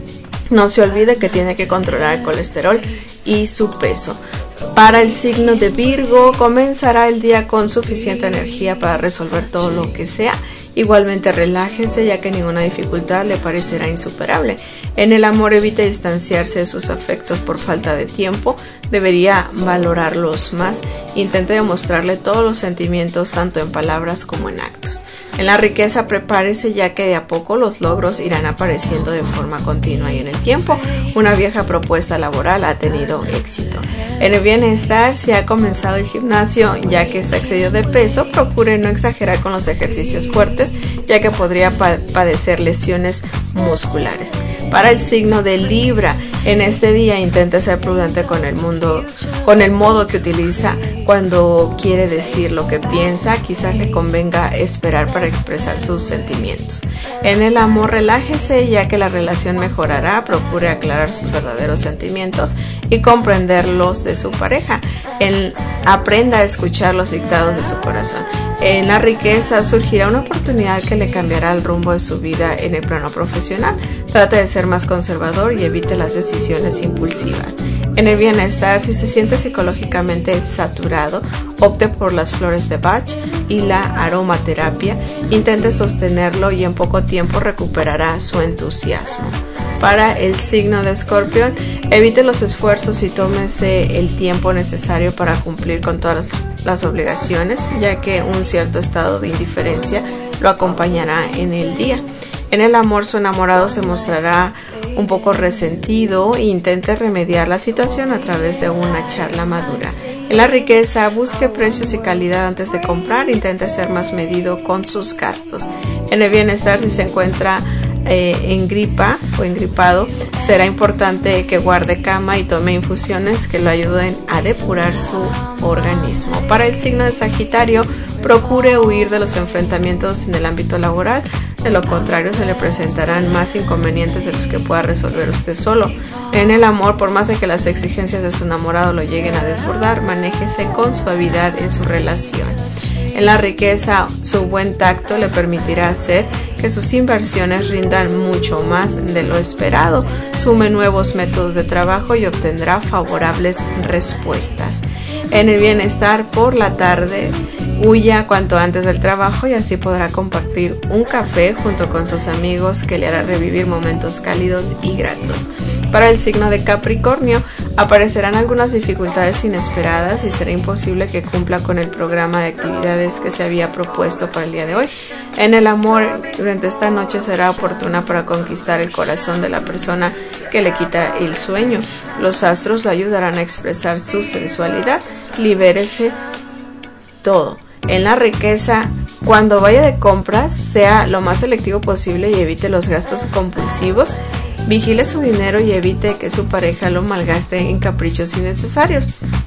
No se olvide que tiene que controlar el colesterol y su peso. Para el signo de Virgo, comenzará el día con suficiente energía para resolver todo lo que sea. Igualmente relájese, ya que ninguna dificultad le parecerá insuperable. En el amor, evite distanciarse de sus afectos por falta de tiempo. Debería valorarlos más. Intente demostrarle todos los sentimientos, tanto en palabras como en actos. En la riqueza, prepárese, ya que de a poco los logros irán apareciendo de forma continua y en el tiempo. Una vieja propuesta laboral ha tenido éxito. En el bienestar, si ha comenzado el gimnasio, ya que está excedido de peso, procure no exagerar con los ejercicios fuertes, ya que podría pa- padecer lesiones musculares. Para el signo de Libra, en este día intente ser prudente con el mundo, con el modo que utiliza cuando quiere decir lo que piensa. Quizás le convenga esperar para expresar sus sentimientos. En el amor, relájese, ya que la relación mejorará. Procure aclarar sus verdaderos sentimientos y comprenderlos de su pareja. Él aprenda a escuchar los dictados de su corazón. En la riqueza, surgirá una oportunidad que le cambiará el rumbo de su vida en el plano profesional. Trate de ser más conservador y evite las decisiones impulsivas. En el bienestar, si se siente psicológicamente saturado, opte por las flores de Bach y la aromaterapia. Intente sostenerlo y en poco tiempo recuperará su entusiasmo. Para el signo de Escorpión, evite los esfuerzos y tómese el tiempo necesario para cumplir con todas las obligaciones, ya que un cierto estado de indiferencia lo acompañará en el día. En el amor, su enamorado se mostrará un poco resentido e intente remediar la situación a través de una charla madura. En la riqueza, busque precios y calidad antes de comprar. Intente ser más medido con sus gastos. En el bienestar, si se encuentra eh, en gripa o engripado, será importante que guarde cama y tome infusiones que lo ayuden a depurar su organismo. Para el signo de Sagitario, procure huir de los enfrentamientos en el ámbito laboral. De lo contrario, se le presentarán más inconvenientes de los que pueda resolver usted solo. En el amor, por más de que las exigencias de su enamorado lo lleguen a desbordar, manéjese con suavidad en su relación. En la riqueza, su buen tacto le permitirá hacer que sus inversiones rindan mucho más de lo esperado. Sume nuevos métodos de trabajo y obtendrá favorables respuestas. En el bienestar, por la tarde, huya cuanto antes del trabajo y así podrá compartir un café junto con sus amigos que le hará revivir momentos cálidos y gratos. Para el signo de Capricornio, aparecerán algunas dificultades inesperadas y será imposible que cumpla con el programa de actividades que se había propuesto para el día de hoy. En el amor, durante esta noche será oportuna para conquistar el corazón de la persona que le quita el sueño. Los astros lo ayudarán a expresar su sensualidad. Libérese todo. En la riqueza, cuando vaya de compras, sea lo más selectivo posible y evite los gastos compulsivos. Vigile su dinero y evite que su pareja lo malgaste en caprichos innecesarios.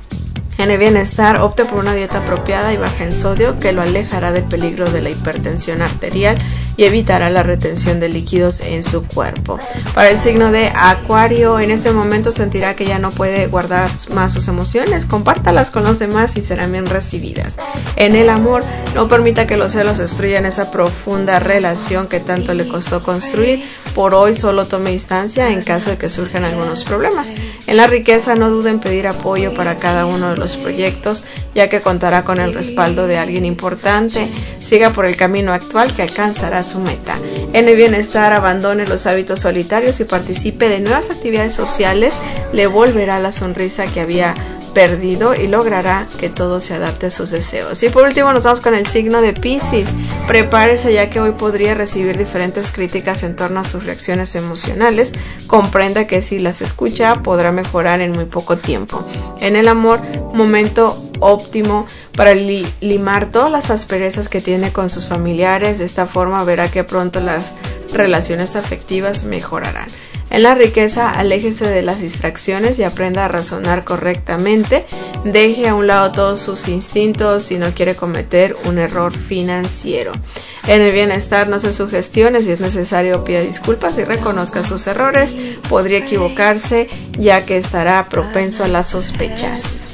En el bienestar, opte por una dieta apropiada y baja en sodio que lo alejará del peligro de la hipertensión arterial y evitará la retención de líquidos en su cuerpo. Para el signo de Acuario, en este momento sentirá que ya no puede guardar más sus emociones. Compártalas con los demás y serán bien recibidas. En el amor, no permita que los celos destruyan esa profunda relación que tanto le costó construir. Por hoy solo tome instancia en caso de que surjan algunos problemas. En la riqueza, no dude en pedir apoyo para cada uno de los proyectos, ya que contará con el respaldo de alguien importante. Siga por el camino actual que alcanzará su meta. En el bienestar, abandone los hábitos solitarios y participe de nuevas actividades sociales. Le volverá la sonrisa que había perdido y logrará que todo se adapte a sus deseos. Y por último nos vamos con el signo de Piscis. Prepárese, ya que hoy podría recibir diferentes críticas en torno a sus reacciones emocionales. Comprenda que si las escucha podrá mejorar en muy poco tiempo. En el amor, momento óptimo para li- limar todas las asperezas que tiene con sus familiares. De esta forma verá que pronto las relaciones afectivas mejorarán. En la riqueza, aléjese de las distracciones y aprenda a razonar correctamente. Deje a un lado todos sus instintos si no quiere cometer un error financiero. En el bienestar, no se sugestione. Si es necesario, pida disculpas y reconozca sus errores. Podría equivocarse, ya que estará propenso a las sospechas.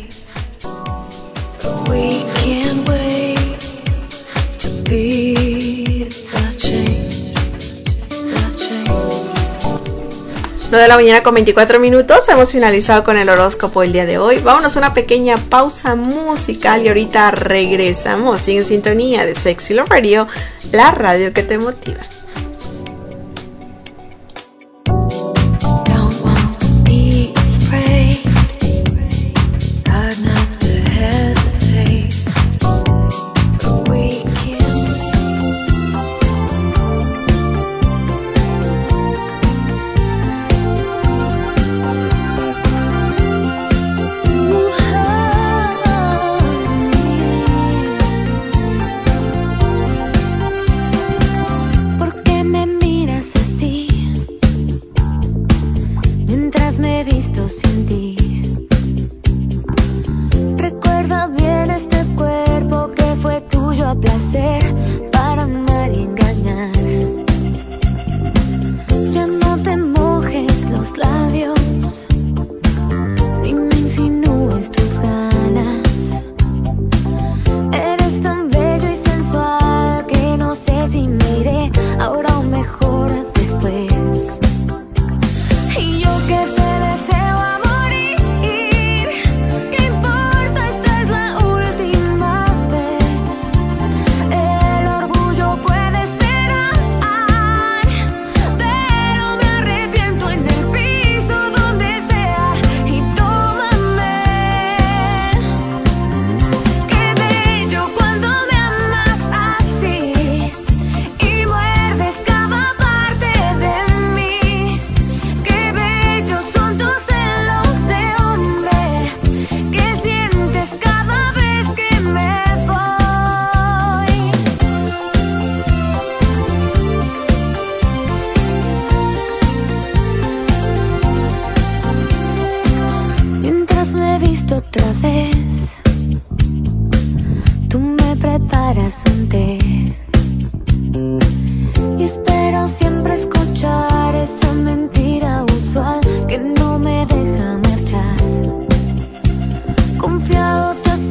We can't wait to be the change, the change. nueve de la mañana con veinticuatro minutos, hemos finalizado con el horóscopo el día de hoy. Vámonos a una pequeña pausa musical y ahorita regresamos. Sigue en sintonía de Sexy Love Radio, la radio que te motiva.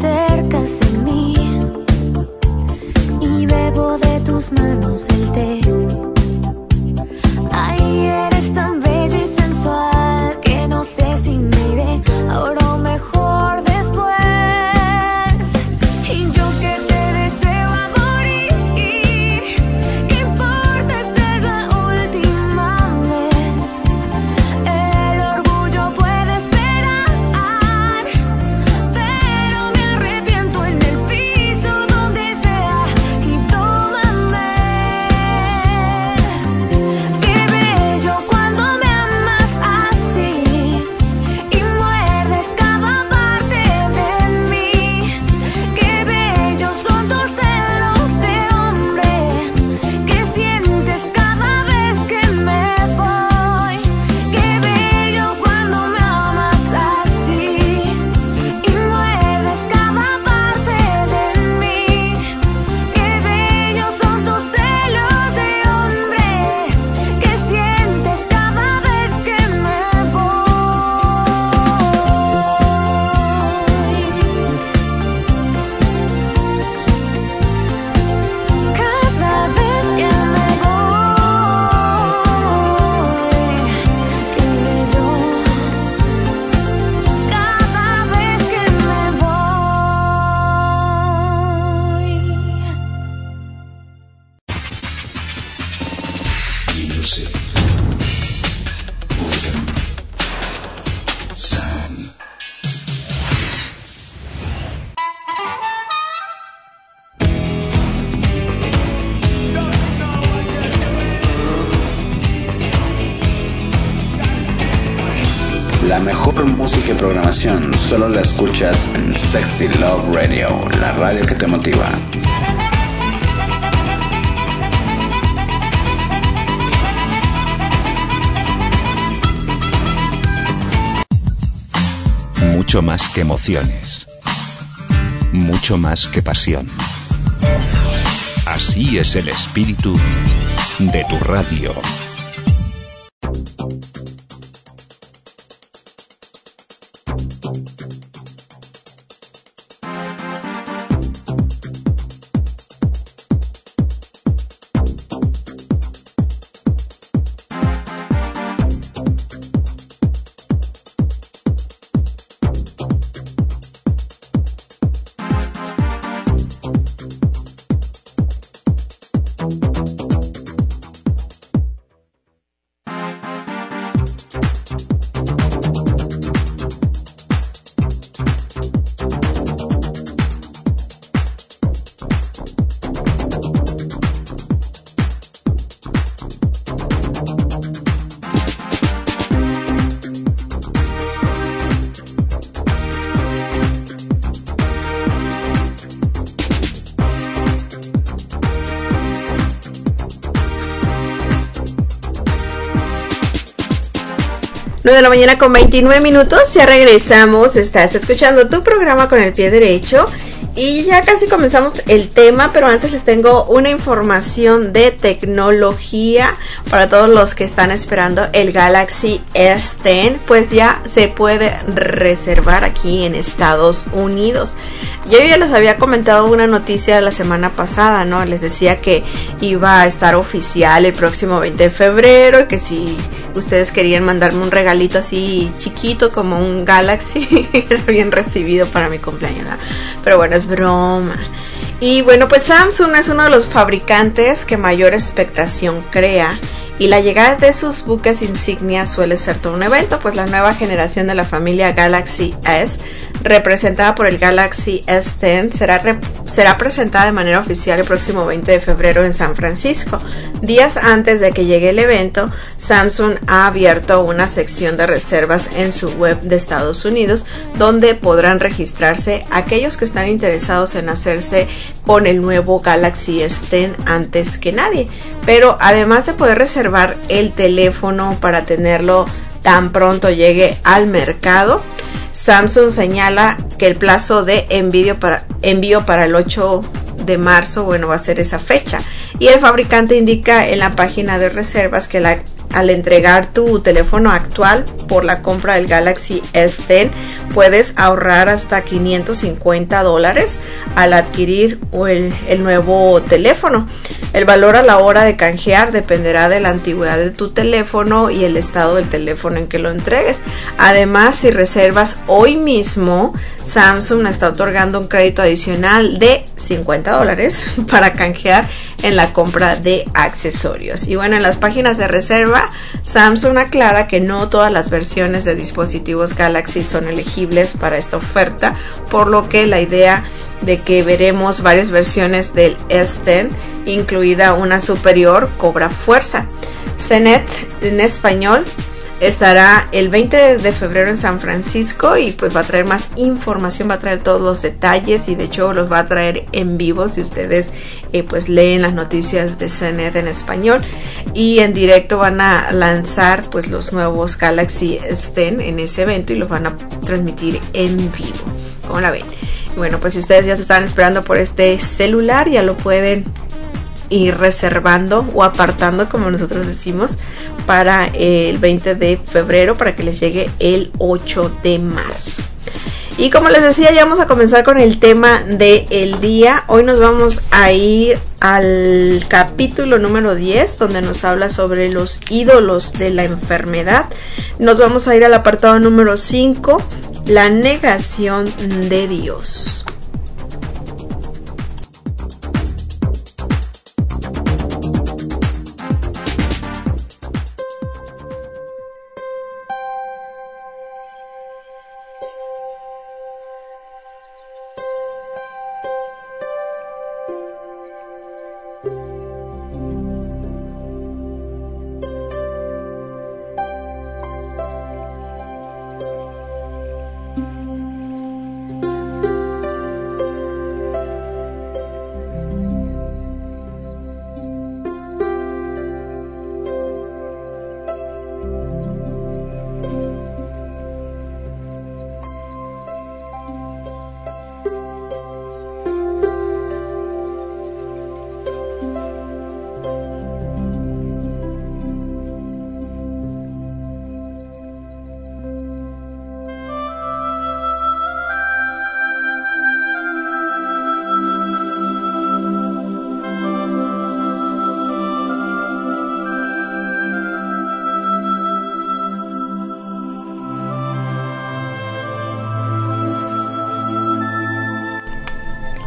Manos el té. La mejor música y programación solo la escuchas en Sexy Love Radio, la radio que te motiva. Mucho más que emociones. Mucho más que pasión. Así es el espíritu de tu radio. nueve de la mañana con veintinueve minutos, ya regresamos, estás escuchando tu programa Con el Pie Derecho y ya casi comenzamos el tema, pero antes les tengo una información de tecnología para todos los que están esperando el Galaxy S diez, pues ya se puede reservar aquí en Estados Unidos. Yo ya les había comentado una noticia la semana pasada, ¿no? Les decía que iba a estar oficial el próximo veinte de febrero, que si ustedes querían mandarme un regalito así chiquito como un Galaxy, era bien recibido para mi cumpleaños, ¿no? Pero bueno, es broma. Y bueno, pues Samsung es uno de los fabricantes que mayor expectación crea, y la llegada de sus buques insignia suele ser todo un evento, pues la nueva generación de la familia Galaxy S, representada por el Galaxy S diez, será, re- será presentada de manera oficial el próximo veinte de febrero en San Francisco. Días antes de que llegue el evento, Samsung ha abierto una sección de reservas en su web de Estados Unidos, donde podrán registrarse aquellos que están interesados en hacerse con el nuevo Galaxy S diez antes que nadie. Pero además de poder reservar el teléfono para tenerlo tan pronto llegue al mercado, Samsung señala que el plazo de envío para, envío para el ocho de marzo, bueno, va a ser esa fecha. Y el fabricante indica en la página de reservas que la, al entregar tu teléfono actual por la compra del Galaxy S diez, puedes ahorrar hasta quinientos cincuenta dólares al adquirir el, el nuevo teléfono. El valor a la hora de canjear dependerá de la antigüedad de tu teléfono y el estado del teléfono en que lo entregues. Además, si reservas hoy mismo, Samsung está otorgando un crédito adicional de cincuenta dólares para canjear en la compra de accesorios. Y bueno, en las páginas de reserva, Samsung aclara que no todas las versiones de dispositivos Galaxy son elegibles para esta oferta, por lo que la idea de que veremos varias versiones del S diez, incluida una superior, cobra fuerza. C N E T en español estará el veinte de febrero en San Francisco y pues va a traer más información, va a traer todos los detalles y de hecho los va a traer en vivo si ustedes eh, pues leen las noticias de C N E T en español, y en directo van a lanzar pues los nuevos Galaxy S diez en ese evento y los van a transmitir en vivo. ¿Cómo la ven? Bueno, pues si ustedes ya se están esperando por este celular, ya lo pueden ir reservando o apartando, como nosotros decimos, para el veinte de febrero, para que les llegue el ocho de marzo. Y como les decía, ya vamos a comenzar con el tema del día. Hoy nos vamos a ir al capítulo número diez, donde nos habla sobre los ídolos de la enfermedad. Nos vamos a ir al apartado número cinco, la negación de Dios.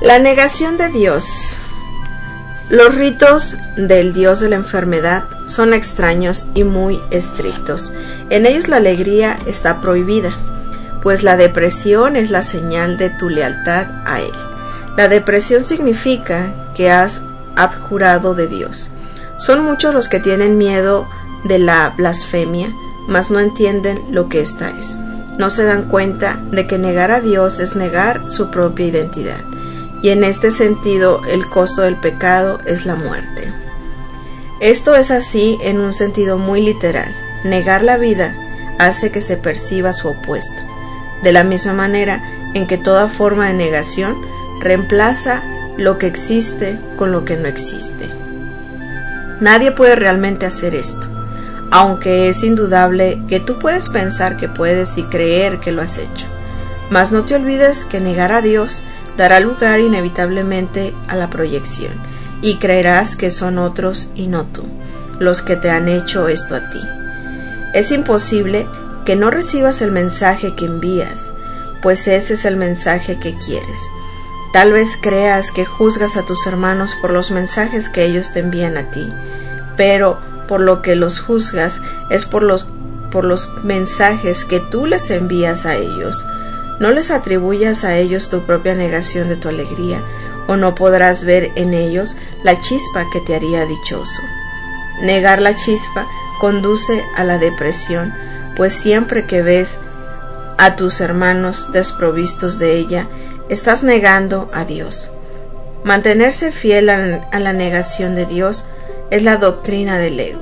La negación de Dios. Los ritos del Dios de la enfermedad son extraños y muy estrictos. En ellos la alegría está prohibida, pues la depresión es la señal de tu lealtad a Él. La depresión significa que has abjurado de Dios. Son muchos los que tienen miedo de la blasfemia, mas no entienden lo que ésta es. No se dan cuenta de que negar a Dios es negar su propia identidad. Y en este sentido, el costo del pecado es la muerte. Esto es así en un sentido muy literal. Negar la vida hace que se perciba su opuesto, de la misma manera en que toda forma de negación reemplaza lo que existe con lo que no existe. Nadie puede realmente hacer esto, aunque es indudable que tú puedes pensar que puedes y creer que lo has hecho. Mas no te olvides que negar a Dios dará lugar inevitablemente a la proyección, y creerás que son otros y no tú los que te han hecho esto a ti. Es imposible que no recibas el mensaje que envías, pues ese es el mensaje que quieres. Tal vez creas que juzgas a tus hermanos por los mensajes que ellos te envían a ti, pero por lo que los juzgas es por los, por los mensajes que tú les envías a ellos. No les atribuyas a ellos tu propia negación de tu alegría, o no podrás ver en ellos la chispa que te haría dichoso. Negar la chispa conduce a la depresión, pues siempre que ves a tus hermanos desprovistos de ella, estás negando a Dios. Mantenerse fiel a la negación de Dios es la doctrina del ego.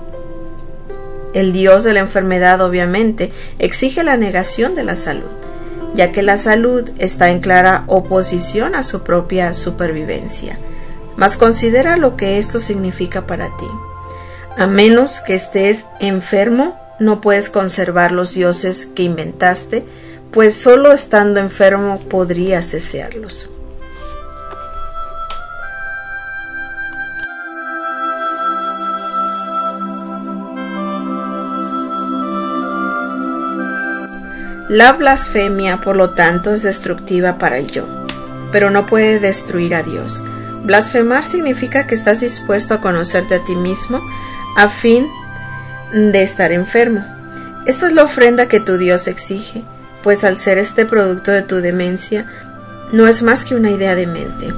El Dios de la enfermedad obviamente exige la negación de la salud, ya que la salud está en clara oposición a su propia supervivencia. Mas considera lo que esto significa para ti. A menos que estés enfermo, no puedes conservar los dioses que inventaste, pues solo estando enfermo podrías desearlos. La blasfemia, por lo tanto, es destructiva para el yo, pero no puede destruir a Dios. Blasfemar significa que estás dispuesto a conocerte a ti mismo a fin de estar enfermo. Esta es la ofrenda que tu Dios exige, pues al ser este producto de tu demencia, no es más que una idea de mente.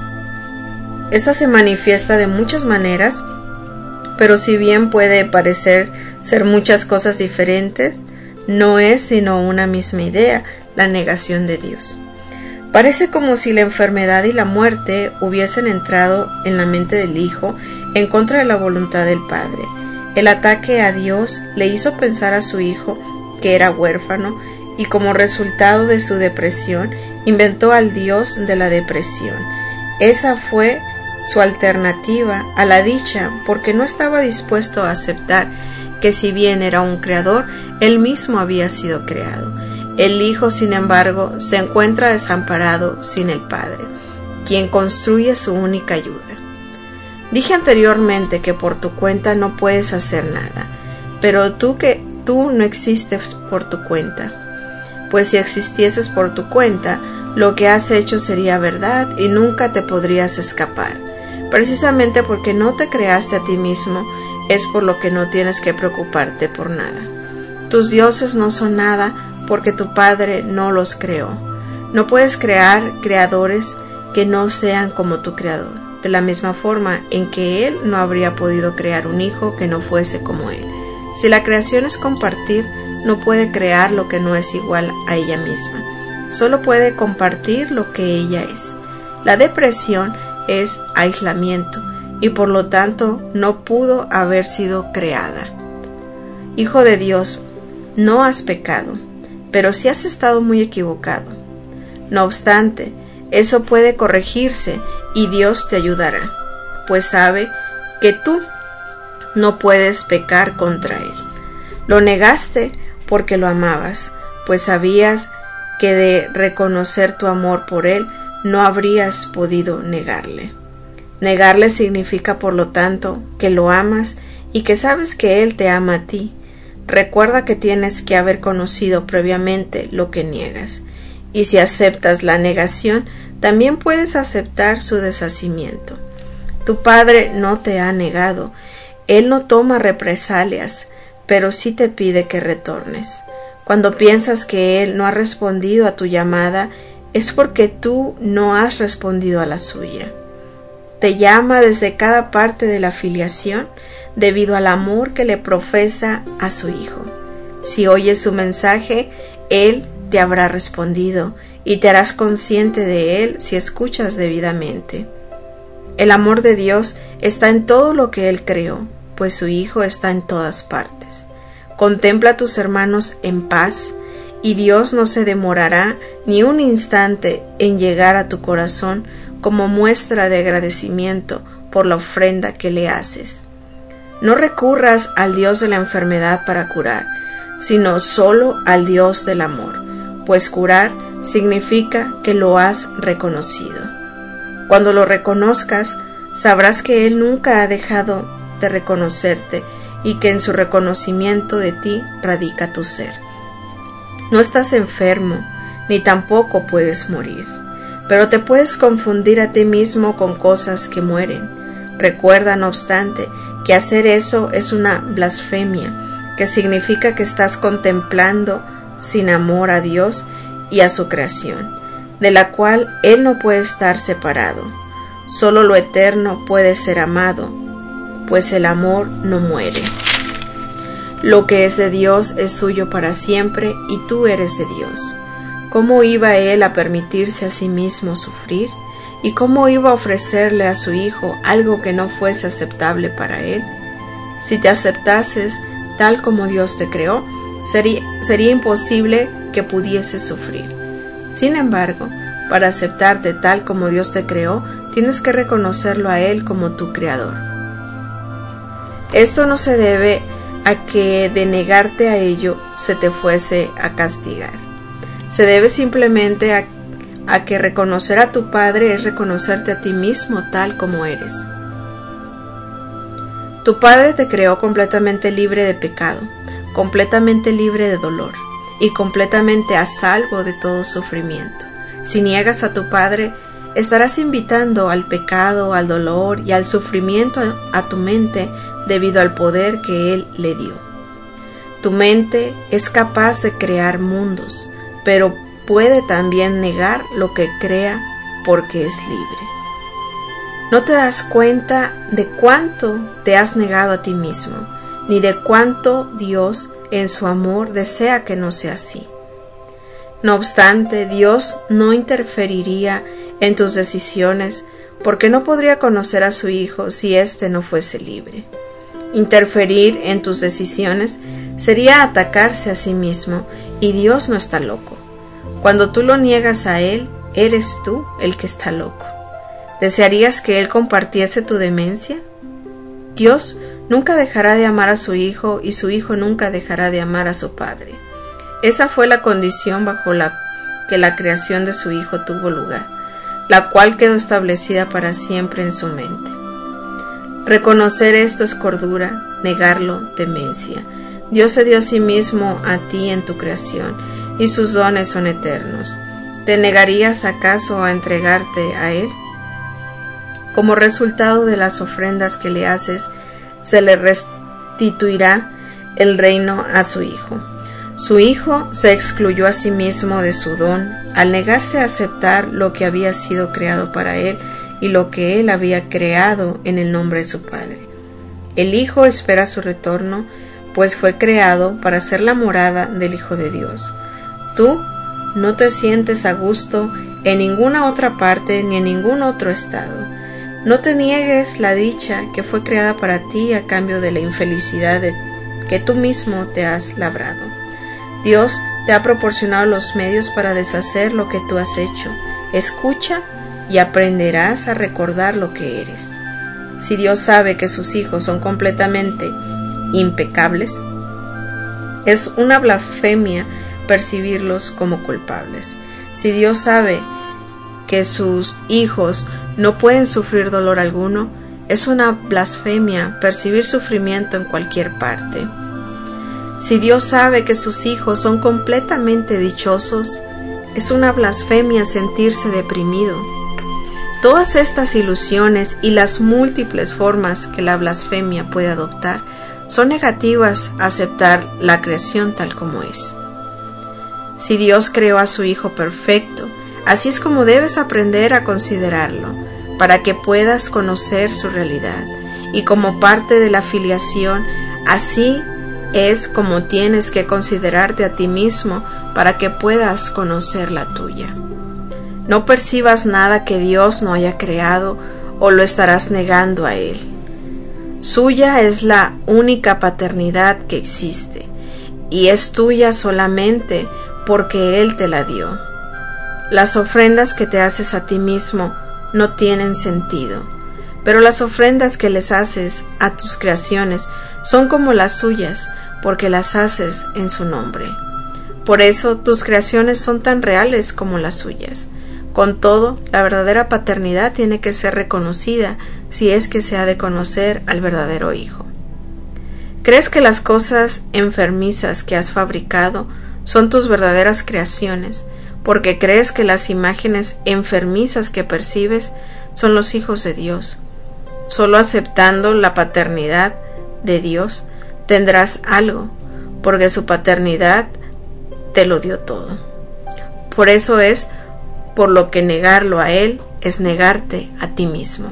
Esta se manifiesta de muchas maneras, pero si bien puede parecer ser muchas cosas diferentes, no es sino una misma idea, la negación de Dios. Parece como si la enfermedad y la muerte hubiesen entrado en la mente del Hijo en contra de la voluntad del Padre. El ataque a Dios le hizo pensar a su Hijo que era huérfano, y como resultado de su depresión, inventó al Dios de la depresión. Esa fue su alternativa a la dicha, porque no estaba dispuesto a aceptar que si bien era un creador, él mismo había sido creado. El Hijo, sin embargo, se encuentra desamparado sin el Padre, quien construye su única ayuda. Dije anteriormente que por tu cuenta no puedes hacer nada, pero tú que tú no existes por tu cuenta, pues si existieses por tu cuenta, lo que has hecho sería verdad y nunca te podrías escapar. Precisamente porque no te creaste a ti mismo, es por lo que no tienes que preocuparte por nada. Tus dioses no son nada porque tu Padre no los creó. No puedes crear creadores que no sean como tu creador, de la misma forma en que Él no habría podido crear un hijo que no fuese como Él. Si la creación es compartir, no puede crear lo que no es igual a ella misma. Solo puede compartir lo que ella es. La depresión es aislamiento, y por lo tanto no pudo haber sido creada. Hijo de Dios, no has pecado, pero sí has estado muy equivocado. No obstante, eso puede corregirse y Dios te ayudará, pues sabe que tú no puedes pecar contra Él. Lo negaste porque lo amabas, pues sabías que de reconocer tu amor por Él no habrías podido negarle. Negarle significa, por lo tanto, que lo amas y que sabes que Él te ama a ti. Recuerda que tienes que haber conocido previamente lo que niegas, y si aceptas la negación, también puedes aceptar su deshacimiento. Tu Padre no te ha negado, Él no toma represalias, pero sí te pide que retornes. Cuando piensas que Él no ha respondido a tu llamada, es porque tú no has respondido a la suya. Te llama desde cada parte de la filiación debido al amor que le profesa a su Hijo. Si oyes su mensaje, Él te habrá respondido y te harás consciente de Él si escuchas debidamente. El amor de Dios está en todo lo que Él creó, pues su Hijo está en todas partes. Contempla a tus hermanos en paz, y Dios no se demorará ni un instante en llegar a tu corazón como muestra de agradecimiento por la ofrenda que le haces. No recurras al Dios de la enfermedad para curar, sino solo al Dios del amor, pues curar significa que lo has reconocido. Cuando lo reconozcas, sabrás que Él nunca ha dejado de reconocerte y que en su reconocimiento de ti radica tu ser. No estás enfermo, ni tampoco puedes morir, pero te puedes confundir a ti mismo con cosas que mueren. Recuerda, no obstante, que hacer eso es una blasfemia, que significa que estás contemplando sin amor a Dios y a su creación, de la cual Él no puede estar separado. Solo lo eterno puede ser amado, pues el amor no muere. Lo que es de Dios es suyo para siempre y tú eres de Dios. ¿Cómo iba Él a permitirse a sí mismo sufrir? ¿Y cómo iba a ofrecerle a su Hijo algo que no fuese aceptable para Él? Si te aceptases tal como Dios te creó, sería, sería imposible que pudieses sufrir. Sin embargo, para aceptarte tal como Dios te creó, tienes que reconocerlo a Él como tu creador. Esto no se debe a que de negarte a ello se te fuese a castigar. Se debe simplemente a, a que reconocer a tu Padre es reconocerte a ti mismo tal como eres. Tu Padre te creó completamente libre de pecado, completamente libre de dolor y completamente a salvo de todo sufrimiento. Si niegas a tu Padre, estarás invitando al pecado, al dolor y al sufrimiento a tu mente debido al poder que Él le dio. Tu mente es capaz de crear mundos, pero puede también negar lo que crea porque es libre. No te das cuenta de cuánto te has negado a ti mismo, ni de cuánto Dios en su amor desea que no sea así. No obstante, Dios no interferiría en tus decisiones porque no podría conocer a su Hijo si éste no fuese libre. Interferir en tus decisiones sería atacarse a sí mismo y Dios no está loco. Cuando tú lo niegas a Él, eres tú el que está loco. ¿Desearías que Él compartiese tu demencia? Dios nunca dejará de amar a su Hijo y su Hijo nunca dejará de amar a su Padre. Esa fue la condición bajo la que la creación de su Hijo tuvo lugar, la cual quedó establecida para siempre en su mente. Reconocer esto es cordura, negarlo, demencia. Dios se dio a sí mismo a ti en tu creación, y sus dones son eternos. ¿Te negarías acaso a entregarte a Él? Como resultado de las ofrendas que le haces, se le restituirá el reino a su Hijo. Su Hijo se excluyó a sí mismo de su don al negarse a aceptar lo que había sido creado para Él y lo que Él había creado en el nombre de su Padre. El Hijo espera su retorno, pues fue creado para ser la morada del Hijo de Dios. Tú no te sientes a gusto en ninguna otra parte ni en ningún otro estado. No te niegues la dicha que fue creada para ti a cambio de la infelicidad de que tú mismo te has labrado. Dios te ha proporcionado los medios para deshacer lo que tú has hecho. Escucha y aprenderás a recordar lo que eres. Si Dios sabe que sus hijos son completamente impecables, es una blasfemia percibirlos como culpables. Si Dios sabe que sus hijos no pueden sufrir dolor alguno, es una blasfemia percibir sufrimiento en cualquier parte. Si Dios sabe que sus hijos son completamente dichosos, es una blasfemia sentirse deprimido. Todas estas ilusiones y las múltiples formas que la blasfemia puede adoptar son negativas a aceptar la creación tal como es. Si Dios creó a su Hijo perfecto, así es como debes aprender a considerarlo, para que puedas conocer su realidad. Y como parte de la filiación, así es como tienes que considerarte a ti mismo para que puedas conocer la tuya. No percibas nada que Dios no haya creado o lo estarás negando a Él. Suya es la única paternidad que existe y es tuya solamente porque Él te la dio. Las ofrendas que te haces a ti mismo no tienen sentido, pero las ofrendas que les haces a tus creaciones son como las suyas porque las haces en su nombre. Por eso tus creaciones son tan reales como las suyas. Con todo, la verdadera paternidad tiene que ser reconocida si es que se ha de conocer al verdadero Hijo. ¿Crees que las cosas enfermizas que has fabricado son tus verdaderas creaciones, porque crees que las imágenes enfermizas que percibes son los hijos de Dios? Solo aceptando la paternidad de Dios tendrás algo, porque su paternidad te lo dio todo. Por eso es por lo que negarlo a Él es negarte a ti mismo.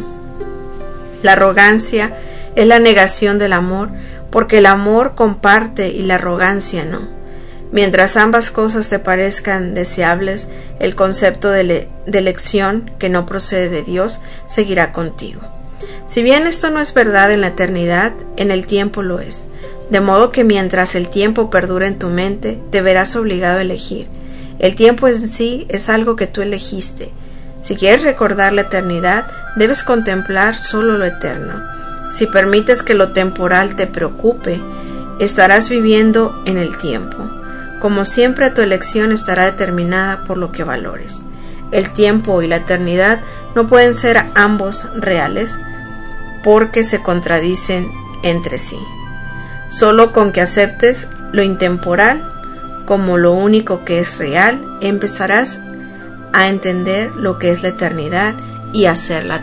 La arrogancia es la negación del amor, porque el amor comparte y la arrogancia no. Mientras ambas cosas te parezcan deseables, el concepto de, le- de elección que no procede de Dios seguirá contigo. Si bien esto no es verdad en la eternidad, en el tiempo lo es. De modo que mientras el tiempo perdura en tu mente, te verás obligado a elegir. El tiempo en sí es algo que tú elegiste. Si quieres recordar la eternidad, debes contemplar solo lo eterno. Si permites que lo temporal te preocupe, estarás viviendo en el tiempo. Como siempre, tu elección estará determinada por lo que valores. El tiempo y la eternidad no pueden ser ambos reales porque se contradicen entre sí. Solo con que aceptes lo intemporal como lo único que es real, empezarás a entender lo que es la eternidad y hacerla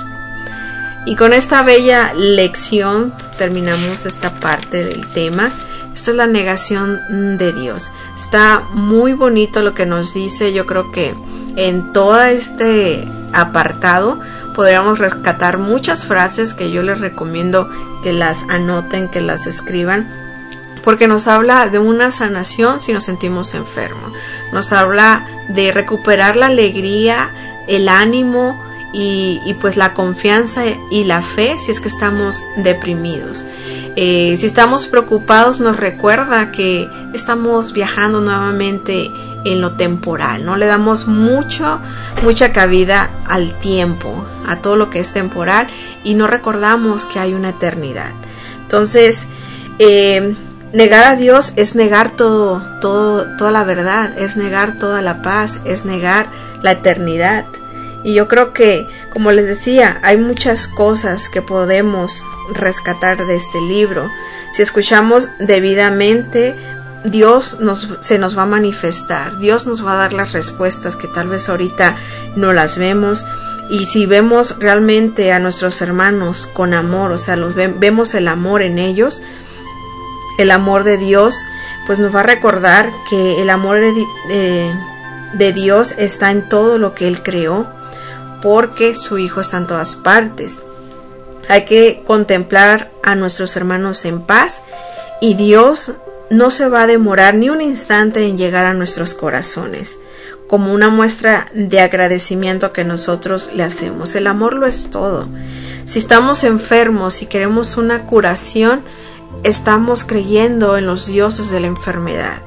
tuya. Y con esta bella lección terminamos esta parte del tema. Esto es la negación de Dios. Está muy bonito lo que nos dice. Yo creo que en todo este apartado podríamos rescatar muchas frases que yo les recomiendo que las anoten, que las escriban, porque nos habla de una sanación si nos sentimos enfermos. Nos habla de recuperar la alegría, el ánimo y, y pues la confianza y la fe si es que estamos deprimidos. Eh, si estamos preocupados, nos recuerda que estamos viajando nuevamente en lo temporal, ¿no? Le damos mucho, mucha cabida al tiempo, a todo lo que es temporal, y no recordamos que hay una eternidad. Entonces, eh, negar a Dios es negar todo, todo, toda la verdad, es negar toda la paz, es negar la eternidad. Y yo creo que, como les decía, hay muchas cosas que podemos rescatar de este libro. Si escuchamos debidamente, Dios nos, se nos va a manifestar, Dios nos va a dar las respuestas que tal vez ahorita no las vemos. Y si vemos realmente a nuestros hermanos con amor, o sea, los ve, vemos el amor en ellos, el amor de Dios, pues nos va a recordar que el amor de, de, de Dios está en todo lo que Él creó, porque su Hijo está en todas partes. Hay que contemplar a nuestros hermanos en paz, y Dios no se va a demorar ni un instante en llegar a nuestros corazones, como una muestra de agradecimiento que nosotros le hacemos. El amor lo es todo. Si estamos enfermos y queremos una curación, estamos creyendo en los dioses de la enfermedad.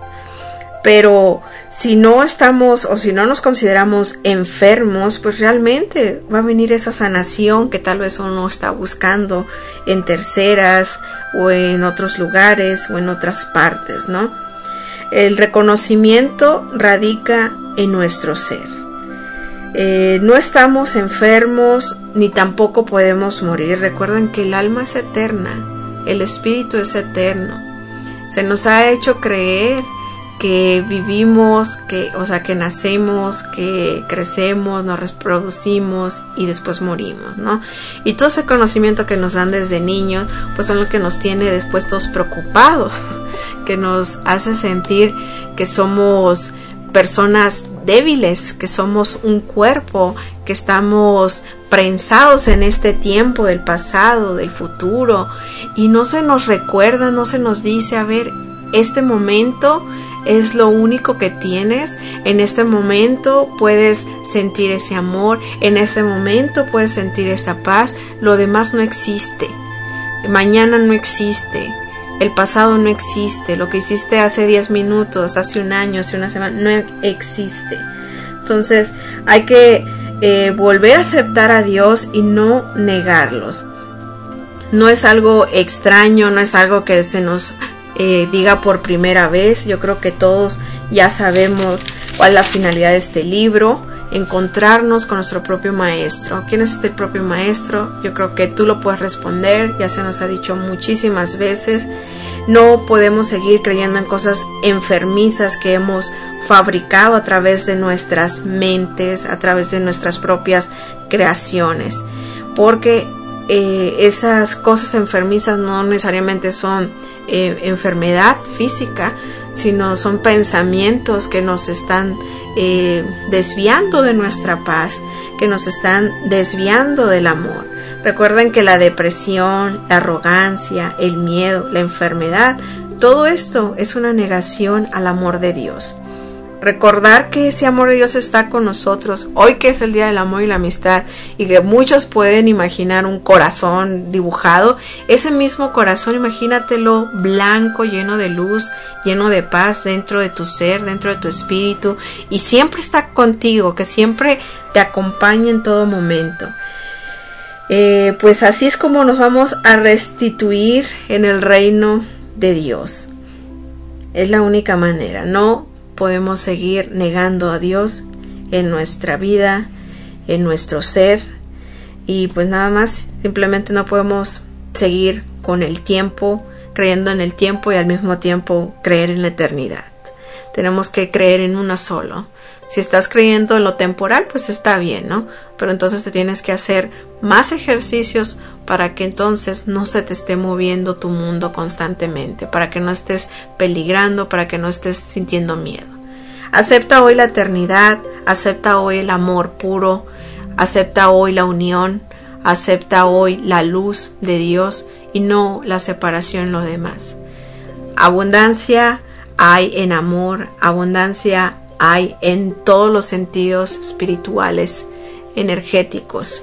Pero si no estamos o si no nos consideramos enfermos, pues realmente va a venir esa sanación que tal vez uno está buscando en terceras o en otros lugares o en otras partes, ¿no? El reconocimiento radica en nuestro ser. Eh, no estamos enfermos ni tampoco podemos morir. Recuerden que el alma es eterna, el espíritu es eterno. Se nos ha hecho creer que vivimos, que, o sea, que nacemos, que crecemos, nos reproducimos y después morimos, ¿no? Y todo ese conocimiento que nos dan desde niños, pues son lo que nos tiene después todos preocupados, que nos hace sentir que somos personas débiles, que somos un cuerpo, que estamos prensados en este tiempo del pasado, del futuro, y no se nos recuerda, no se nos dice, a ver, este momento es lo único que tienes, en este momento puedes sentir ese amor, en este momento puedes sentir esta paz, lo demás no existe, mañana no existe, el pasado no existe, lo que hiciste hace diez minutos, hace un año, hace una semana, no existe. Entonces hay que eh, volver a aceptar a Dios y no negarlos. No es algo extraño, no es algo que se nos Eh, diga por primera vez. Yo creo que todos ya sabemos cuál es la finalidad de este libro, encontrarnos con nuestro propio maestro. ¿Quién es este propio maestro? Yo creo que tú lo puedes responder, ya se nos ha dicho muchísimas veces. No podemos seguir creyendo en cosas enfermizas que hemos fabricado a través de nuestras mentes, a través de nuestras propias creaciones, porque eh, esas cosas enfermizas no necesariamente son Eh, enfermedad física, sino son pensamientos que nos están eh, desviando de nuestra paz, que nos están desviando del amor. Recuerden que la depresión, la arrogancia, el miedo, la enfermedad, todo esto es una negación al amor de Dios. Recordar que ese amor de Dios está con nosotros, hoy que es el día del amor y la amistad, y que muchos pueden imaginar un corazón dibujado, ese mismo corazón, imagínatelo blanco, lleno de luz, lleno de paz dentro de tu ser, dentro de tu espíritu, y siempre está contigo, que siempre te acompaña en todo momento. Eh, pues así es como nos vamos a restituir en el reino de Dios. Es la única manera, no podemos seguir negando a Dios en nuestra vida, en nuestro ser, y pues nada más, simplemente no podemos seguir con el tiempo, creyendo en el tiempo y al mismo tiempo creer en la eternidad. Tenemos que creer en uno solo. Si estás creyendo en lo temporal, pues está bien, ¿no? Pero entonces te tienes que hacer más ejercicios para que entonces no se te esté moviendo tu mundo constantemente, para que no estés peligrando, para que no estés sintiendo miedo. Acepta hoy la eternidad, acepta hoy el amor puro, acepta hoy la unión, acepta hoy la luz de Dios y no la separación en lo demás. Abundancia hay en amor, abundancia hay en todos los sentidos espirituales, energéticos.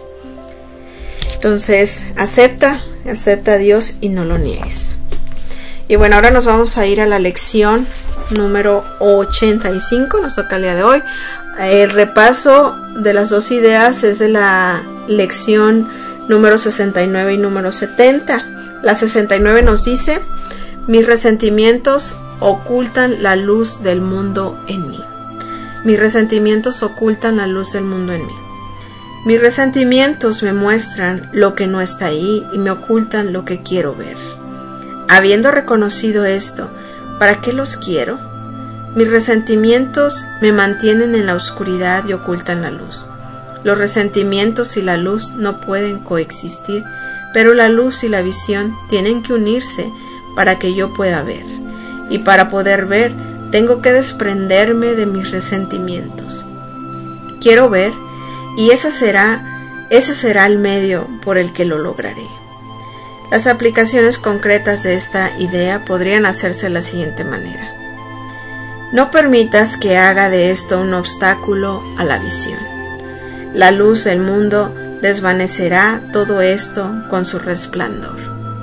Entonces, acepta, acepta a Dios y no lo niegues. Y bueno, ahora nos vamos a ir a la lección número ochenta y cinco, nos toca el día de hoy. El repaso de las dos ideas es de la lección número sesenta y nueve y número setenta. La sesenta y nueve nos dice: mis resentimientos ocultan la luz del mundo en mí. Mis resentimientos ocultan la luz del mundo en mí. Mis resentimientos me muestran lo que no está ahí y me ocultan lo que quiero ver. Habiendo reconocido esto, ¿para qué los quiero? Mis resentimientos me mantienen en la oscuridad y ocultan la luz. Los resentimientos y la luz no pueden coexistir, pero la luz y la visión tienen que unirse para que yo pueda ver. Y para poder ver, tengo que desprenderme de mis resentimientos. Quiero ver, y ese será, ese será el medio por el que lo lograré. Las aplicaciones concretas de esta idea podrían hacerse de la siguiente manera. No permitas que haga de esto un obstáculo a la visión. La luz del mundo desvanecerá todo esto con su resplandor.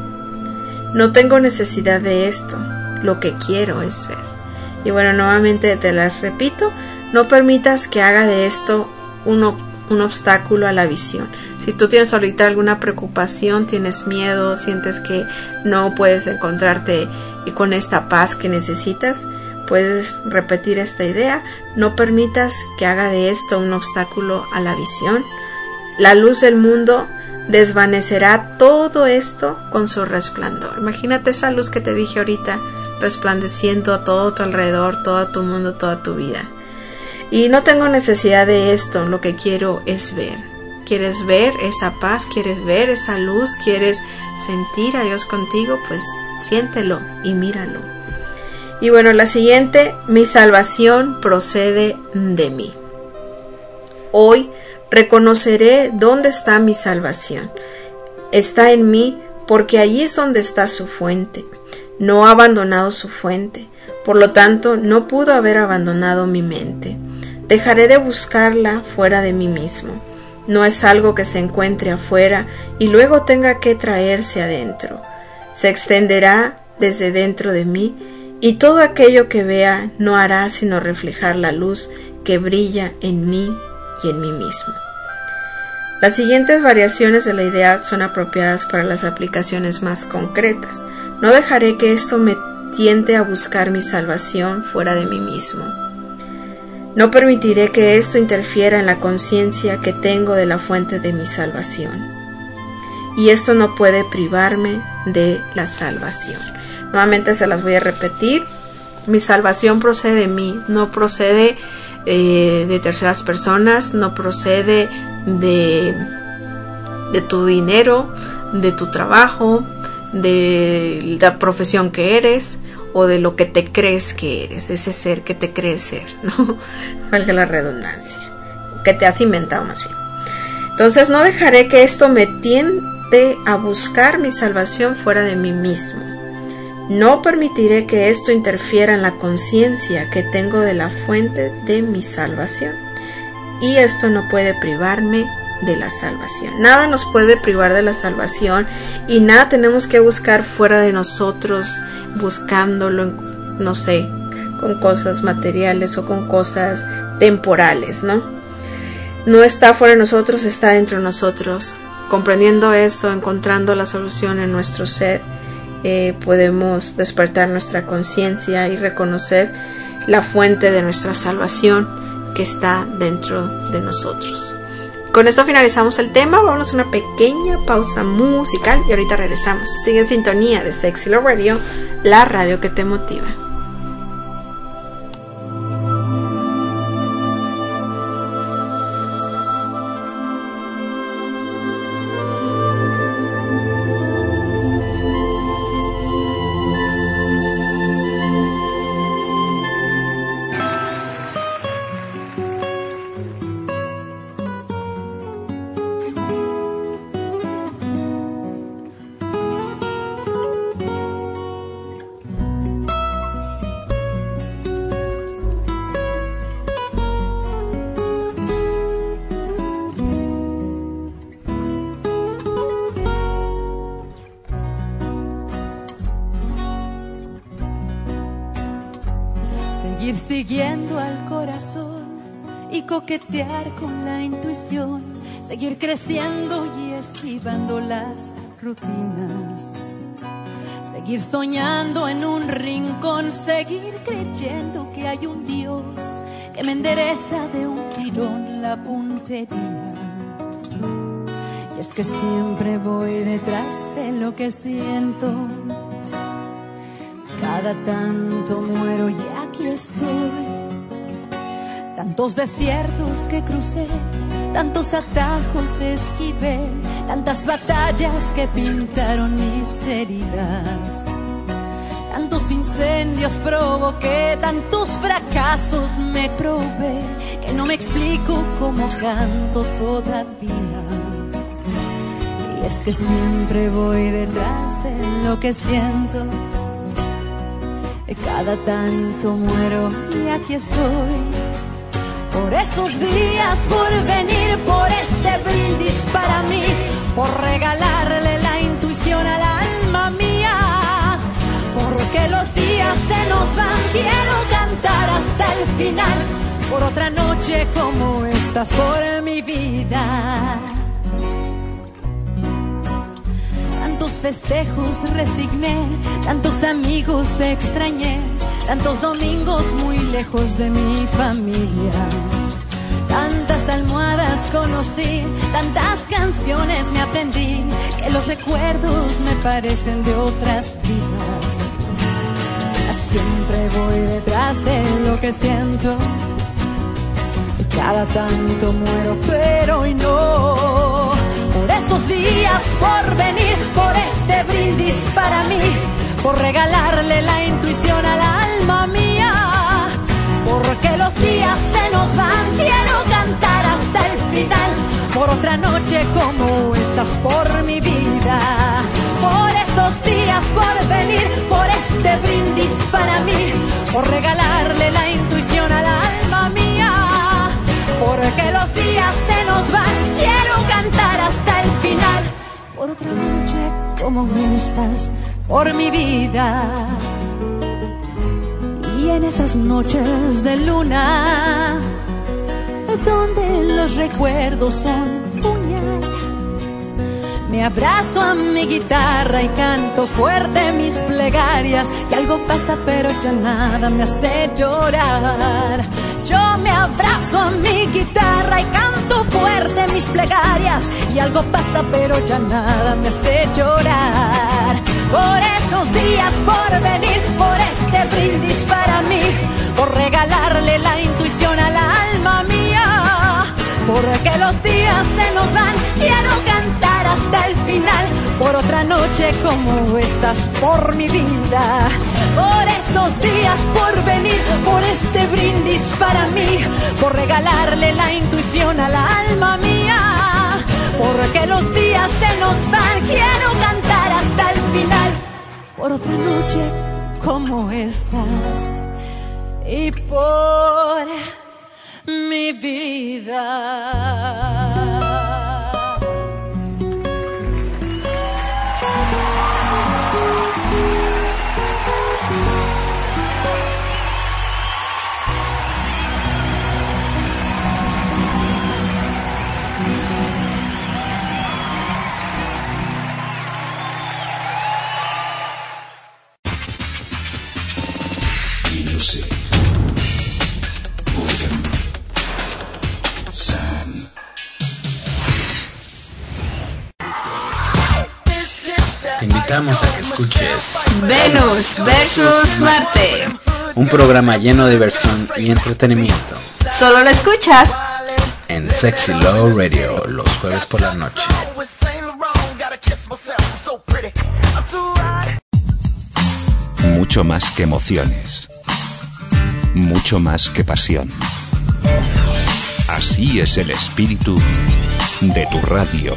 No tengo necesidad de esto, lo que quiero es ver. Y bueno, nuevamente te las repito, no permitas que haga de esto un, un obstáculo a la visión. Si tú tienes ahorita alguna preocupación, tienes miedo, sientes que no puedes encontrarte con esta paz que necesitas, puedes repetir esta idea. No permitas que haga de esto un obstáculo a la visión. La luz del mundo desvanecerá todo esto con su resplandor. Imagínate esa luz que te dije ahorita, resplandeciendo a todo tu alrededor, todo tu mundo, toda tu vida. Y no tengo necesidad de esto, lo que quiero es ver. ¿Quieres ver esa paz? ¿Quieres ver esa luz? ¿Quieres sentir a Dios contigo? Pues siéntelo y míralo. Y bueno, la siguiente, mi salvación procede de mí. Hoy reconoceré dónde está mi salvación. Está en mí porque allí es donde está su fuente. No ha abandonado su fuente, por lo tanto no pudo haber abandonado mi mente. Dejaré de buscarla fuera de mí mismo. No es algo que se encuentre afuera y luego tenga que traerse adentro. Se extenderá desde dentro de mí y todo aquello que vea no hará sino reflejar la luz que brilla en mí y en mí mismo. Las siguientes variaciones de la idea son apropiadas para las aplicaciones más concretas. No dejaré que esto me tiente a buscar mi salvación fuera de mí mismo. No permitiré que esto interfiera en la conciencia que tengo de la fuente de mi salvación. Y esto no puede privarme de la salvación. Nuevamente se las voy a repetir. Mi salvación procede de mí, no procede eh, de terceras personas, no procede de, de tu dinero, de tu trabajo, de la profesión que eres o de lo que te crees que eres, ese ser que te crees ser, ¿no? Valga la redundancia, que te has inventado más bien. Entonces no dejaré que esto me tiente a buscar mi salvación fuera de mí mismo. No permitiré que esto interfiera en la conciencia que tengo de la fuente de mi salvación. Y esto no puede privarme de la salvación. Nada nos puede privar de la salvación y nada tenemos que buscar fuera de nosotros, buscándolo, no sé, con cosas materiales o con cosas temporales, ¿no? No está fuera de nosotros, está dentro de nosotros. Comprendiendo eso, encontrando la solución en nuestro ser, eh, podemos despertar nuestra conciencia y reconocer la fuente de nuestra salvación que está dentro de nosotros. Con esto finalizamos el tema. Vamos a una pequeña pausa musical y ahorita regresamos. Sigue en sintonía de Sexy Love Radio, la radio que te motiva. Seguir siguiendo al corazón y coquetear con la intuición, seguir creciendo y esquivando las rutinas, seguir soñando en un rincón, seguir creyendo que hay un Dios que me endereza de un tirón la puntería. Y es que siempre voy detrás de lo que siento, cada tanto muero y aquí estoy. Tantos desiertos que crucé, tantos atajos esquivé, tantas batallas que pintaron mis heridas, tantos incendios provoqué, tantos fracasos me probé, que no me explico cómo canto todavía. Y es que siempre voy detrás de lo que siento, cada tanto muero y aquí estoy. Por esos días, por venir, por este brindis para mí, por regalarle la intuición al alma mía, porque los días se nos van, quiero cantar hasta el final, por otra noche como estas, por mi vida. Tantos festejos resigné, tantos amigos extrañé, tantos domingos muy lejos de mi familia, tantas almohadas conocí, tantas canciones me aprendí, que los recuerdos me parecen de otras vidas. Las Siempre voy detrás de lo que siento. Cada tanto muero, pero hoy no. Por esos días por venir, por este brindis para mí, por regalarle la intuición al alma mía. Porque los días se nos van, quiero cantar hasta el final. Por otra noche como estas, por mi vida. Por esos días por venir, por este brindis para mí, por regalarle la intuición al alma mía. Porque los días se nos van, quiero cantar hasta el final. Por otra noche como estas, por mi vida. Y en esas noches de luna, donde los recuerdos son puñal, me abrazo a mi guitarra y canto fuerte mis plegarias. Y algo pasa pero ya nada me hace llorar. Yo me abrazo a mi guitarra y canto fuerte mis plegarias. Y algo pasa pero ya nada me hace llorar. Por esos días por venir, por este brindis para mí, por regalarle la intuición al alma mía. Porque los días se nos van, quiero cantar hasta el final. Por otra noche como estas, por mi vida. Por esos días por venir, por este brindis para mí, por regalarle la intuición al alma mía. Porque los días se nos van, quiero cantar hasta el final. Por otra noche como estas y por mi vida. Te invitamos a que escuches Venus versus Marte, un programa lleno de diversión y entretenimiento. Solo lo escuchas en Sexy Love Radio los jueves por la noche. Mucho más que emociones, mucho más que pasión. Así es el espíritu de tu radio.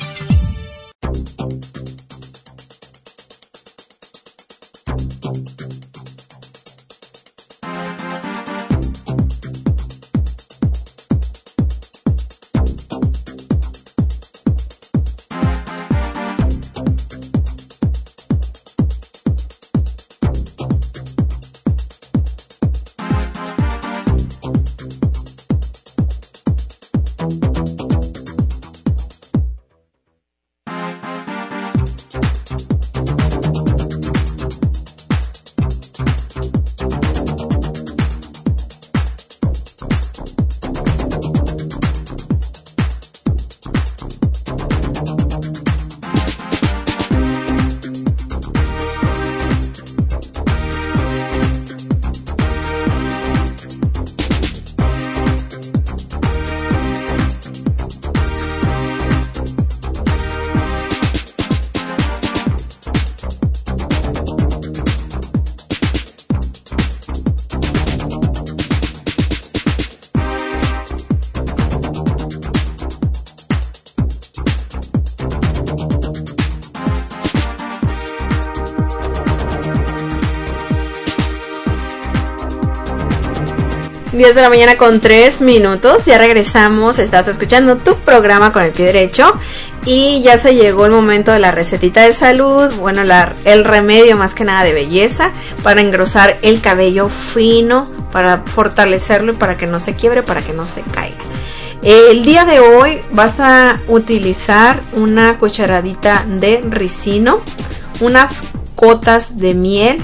diez de la mañana con tres minutos, ya regresamos, estás escuchando tu programa Con el Pie Derecho y ya se llegó el momento de la recetita de salud, bueno, la, el remedio más que nada de belleza para engrosar el cabello fino, para fortalecerlo y para que no se quiebre, para que no se caiga. El día de hoy vas a utilizar una cucharadita de ricino, unas gotas de miel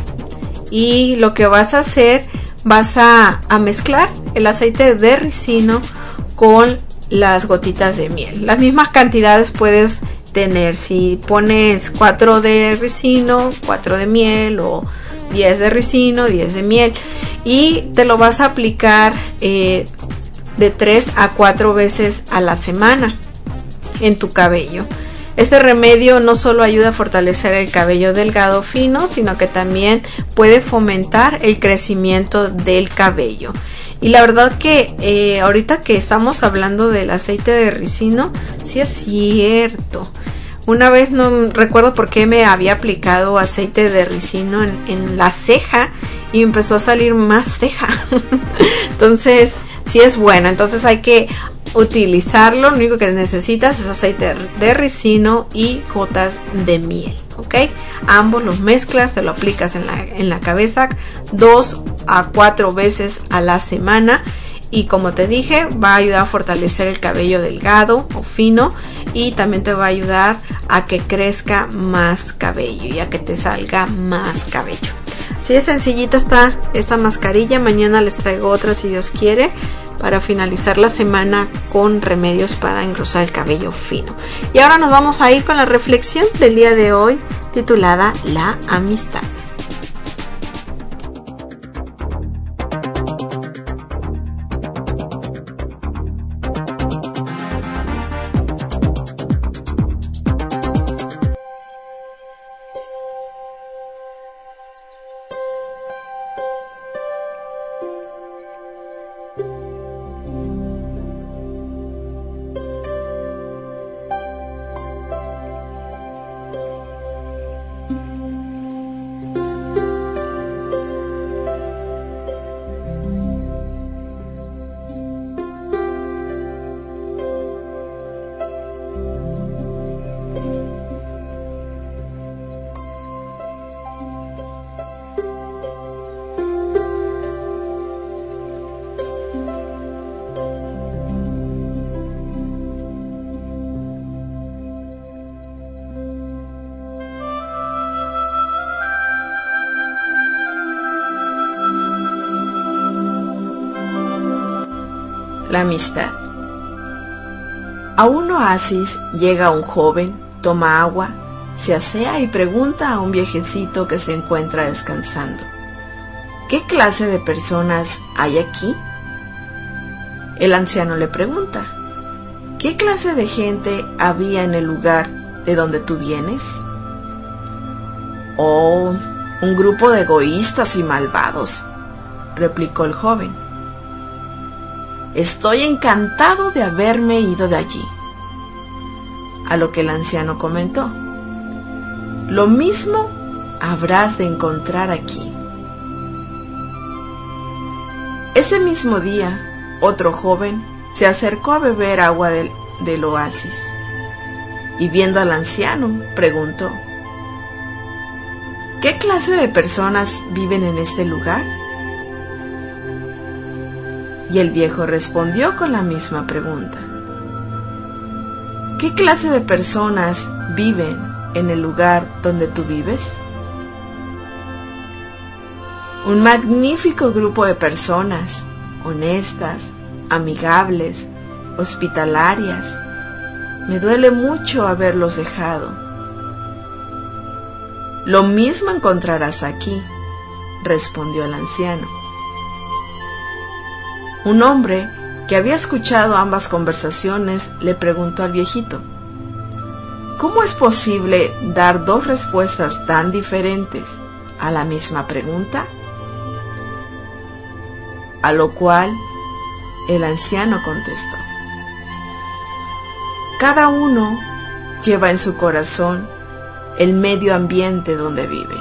y lo que vas a hacer, vas a, a mezclar el aceite de ricino con las gotitas de miel. Las mismas cantidades puedes tener. Si pones cuatro de ricino, cuatro de miel o diez de ricino, diez de miel, y te lo vas a aplicar eh, de tres a cuatro veces a la semana en tu cabello. Este remedio no solo ayuda a fortalecer el cabello delgado fino, sino que también puede fomentar el crecimiento del cabello. Y la verdad que eh, ahorita que estamos hablando del aceite de ricino, sí es cierto. Una vez no recuerdo por qué me había aplicado aceite de ricino en, en la ceja y empezó a salir más ceja. Entonces, sí es bueno. Entonces hay que utilizarlo. Lo único que necesitas es aceite de ricino y gotas de miel, ¿ok? Ambos los mezclas, te lo aplicas en la, en la cabeza dos a cuatro veces a la semana. Y como te dije, va a ayudar a fortalecer el cabello delgado o fino, y también te va a ayudar a que crezca más cabello y a que te salga más cabello. Así de sencillita está esta mascarilla. Mañana les traigo otra si Dios quiere, para finalizar la semana con remedios para engrosar el cabello fino. Y ahora nos vamos a ir con la reflexión del día de hoy, titulada La amistad. La amistad. A un oasis llega un joven, toma agua, se asea y pregunta a un viejecito que se encuentra descansando: ¿qué clase de personas hay aquí? El anciano le pregunta: ¿qué clase de gente había en el lugar de donde tú vienes? Oh, un grupo de egoístas y malvados, replicó el joven. Estoy encantado de haberme ido de allí. A lo que el anciano comentó: lo mismo habrás de encontrar aquí. Ese mismo día, otro joven se acercó a beber agua del, del oasis, y viendo al anciano, preguntó: ¿qué clase de personas viven en este lugar? Y el viejo respondió con la misma pregunta: ¿qué clase de personas viven en el lugar donde tú vives? Un magnífico grupo de personas, honestas, amigables, hospitalarias. Me duele mucho haberlos dejado. Lo mismo encontrarás aquí, respondió el anciano. Un hombre que había escuchado ambas conversaciones le preguntó al viejito: ¿cómo es posible dar dos respuestas tan diferentes a la misma pregunta? A lo cual el anciano contestó: cada uno lleva en su corazón el medio ambiente donde vive.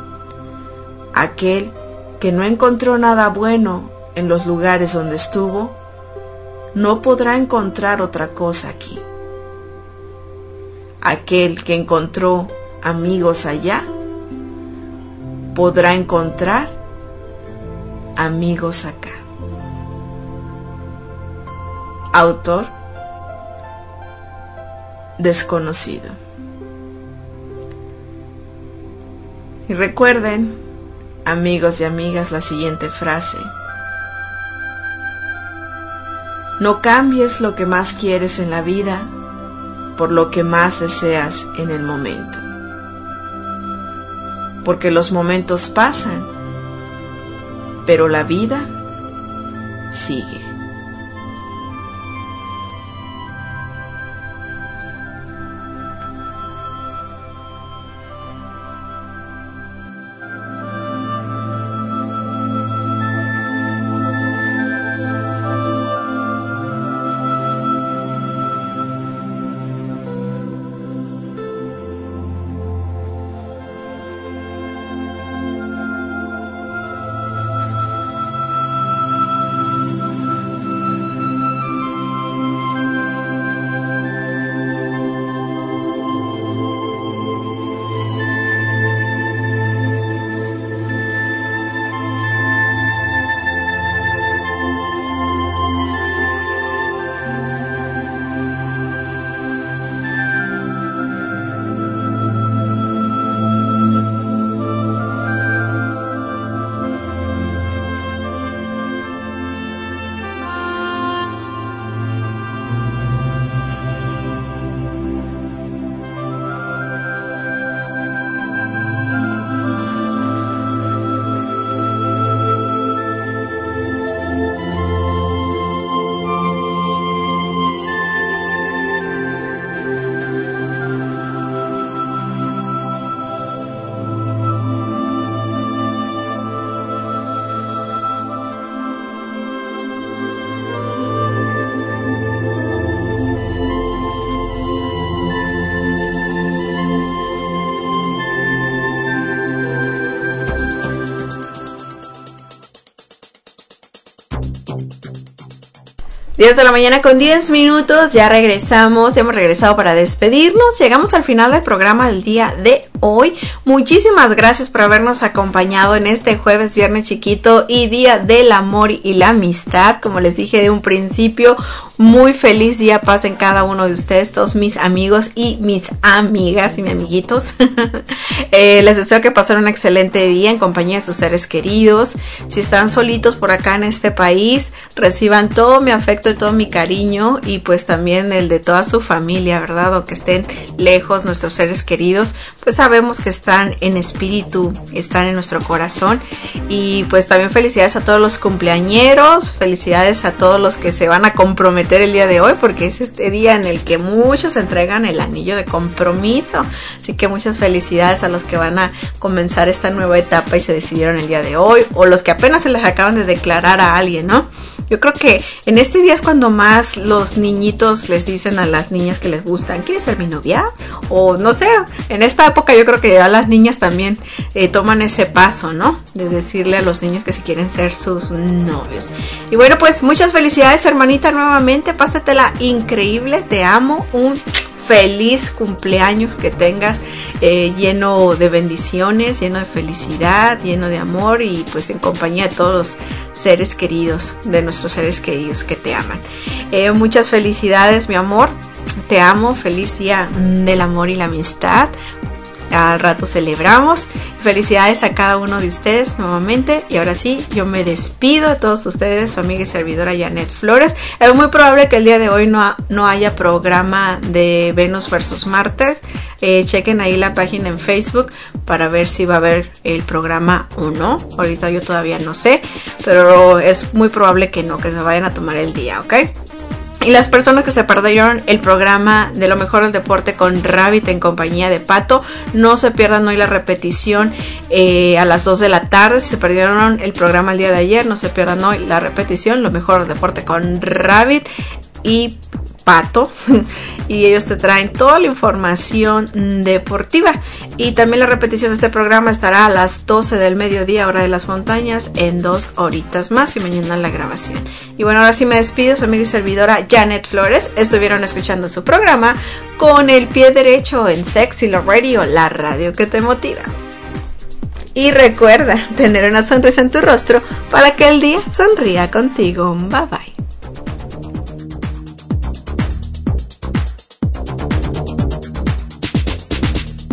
Aquel que no encontró nada bueno en los lugares donde estuvo, no podrá encontrar otra cosa aquí. Aquel que encontró amigos allá, podrá encontrar amigos acá. Autor desconocido. Y recuerden, amigos y amigas, la siguiente frase: no cambies lo que más quieres en la vida por lo que más deseas en el momento. porque los momentos pasan, pero la vida sigue. diez de la mañana con diez minutos, ya regresamos, ya hemos regresado para despedirnos, llegamos al final del programa del día de hoy. Muchísimas gracias por habernos acompañado en este jueves, viernes chiquito y día del amor y la amistad. Como les dije de un principio, muy feliz día pasen cada uno de ustedes, todos mis amigos y mis amigas y mis amiguitos. eh, les deseo que pasen un excelente día en compañía de sus seres queridos. Si están solitos por acá en este país, reciban todo mi afecto y todo mi cariño, y pues también el de toda su familia, ¿verdad? O que estén lejos nuestros seres queridos, pues sabemos que están en espíritu, están en nuestro corazón. Y pues también felicidades a todos los cumpleañeros, felicidades a todos los que se van a comprometer el día de hoy, porque es este día en el que muchos entregan el anillo de compromiso. Así que muchas felicidades a los que van a comenzar esta nueva etapa y se decidieron el día de hoy, o los que apenas se les acaban de declarar a alguien, ¿no? Yo creo que en este día es cuando más los niñitos les dicen a las niñas que les gustan, ¿quieres ser mi novia? O no sé, en esta época yo creo que ya las niñas también eh, toman ese paso, ¿no? De decirle a los niños que si quieren ser sus novios. Y bueno, pues muchas felicidades, hermanita, nuevamente, pásatela increíble, te amo, un feliz cumpleaños que tengas, eh, lleno de bendiciones, lleno de felicidad, lleno de amor, y pues en compañía de todos los seres queridos, de nuestros seres queridos que te aman. Eh, muchas felicidades, mi amor, te amo, feliz día del amor y la amistad. Al rato celebramos. Felicidades a cada uno de ustedes nuevamente. Y ahora sí, yo me despido de todos ustedes, su amiga y servidora Janet Flores. Es muy probable que el día de hoy no, no haya programa de Venus versus Marte. Eh, chequen ahí la página en Facebook para ver si va a haber el programa o no. Ahorita yo todavía no sé, pero es muy probable que no, que se vayan a tomar el día, ¿ok? Y las personas que se perdieron el programa de lo mejor del deporte con Rabbit en compañía de Pato, no se pierdan hoy la repetición eh, a las dos de la tarde. Si se perdieron el programa el día de ayer, no se pierdan hoy la repetición, lo mejor del deporte con Rabbit y Pato. Y ellos te traen toda la información deportiva. Y también la repetición de este programa estará a las doce del mediodía, hora de las montañas, en dos horitas más, y mañana la grabación. Y bueno, ahora sí me despido, su amiga y servidora Janet Flores. Estuvieron escuchando su programa Con el Pie Derecho en Sexy Love Radio, la radio que te motiva. Y recuerda tener una sonrisa en tu rostro para que el día sonría contigo. Bye bye.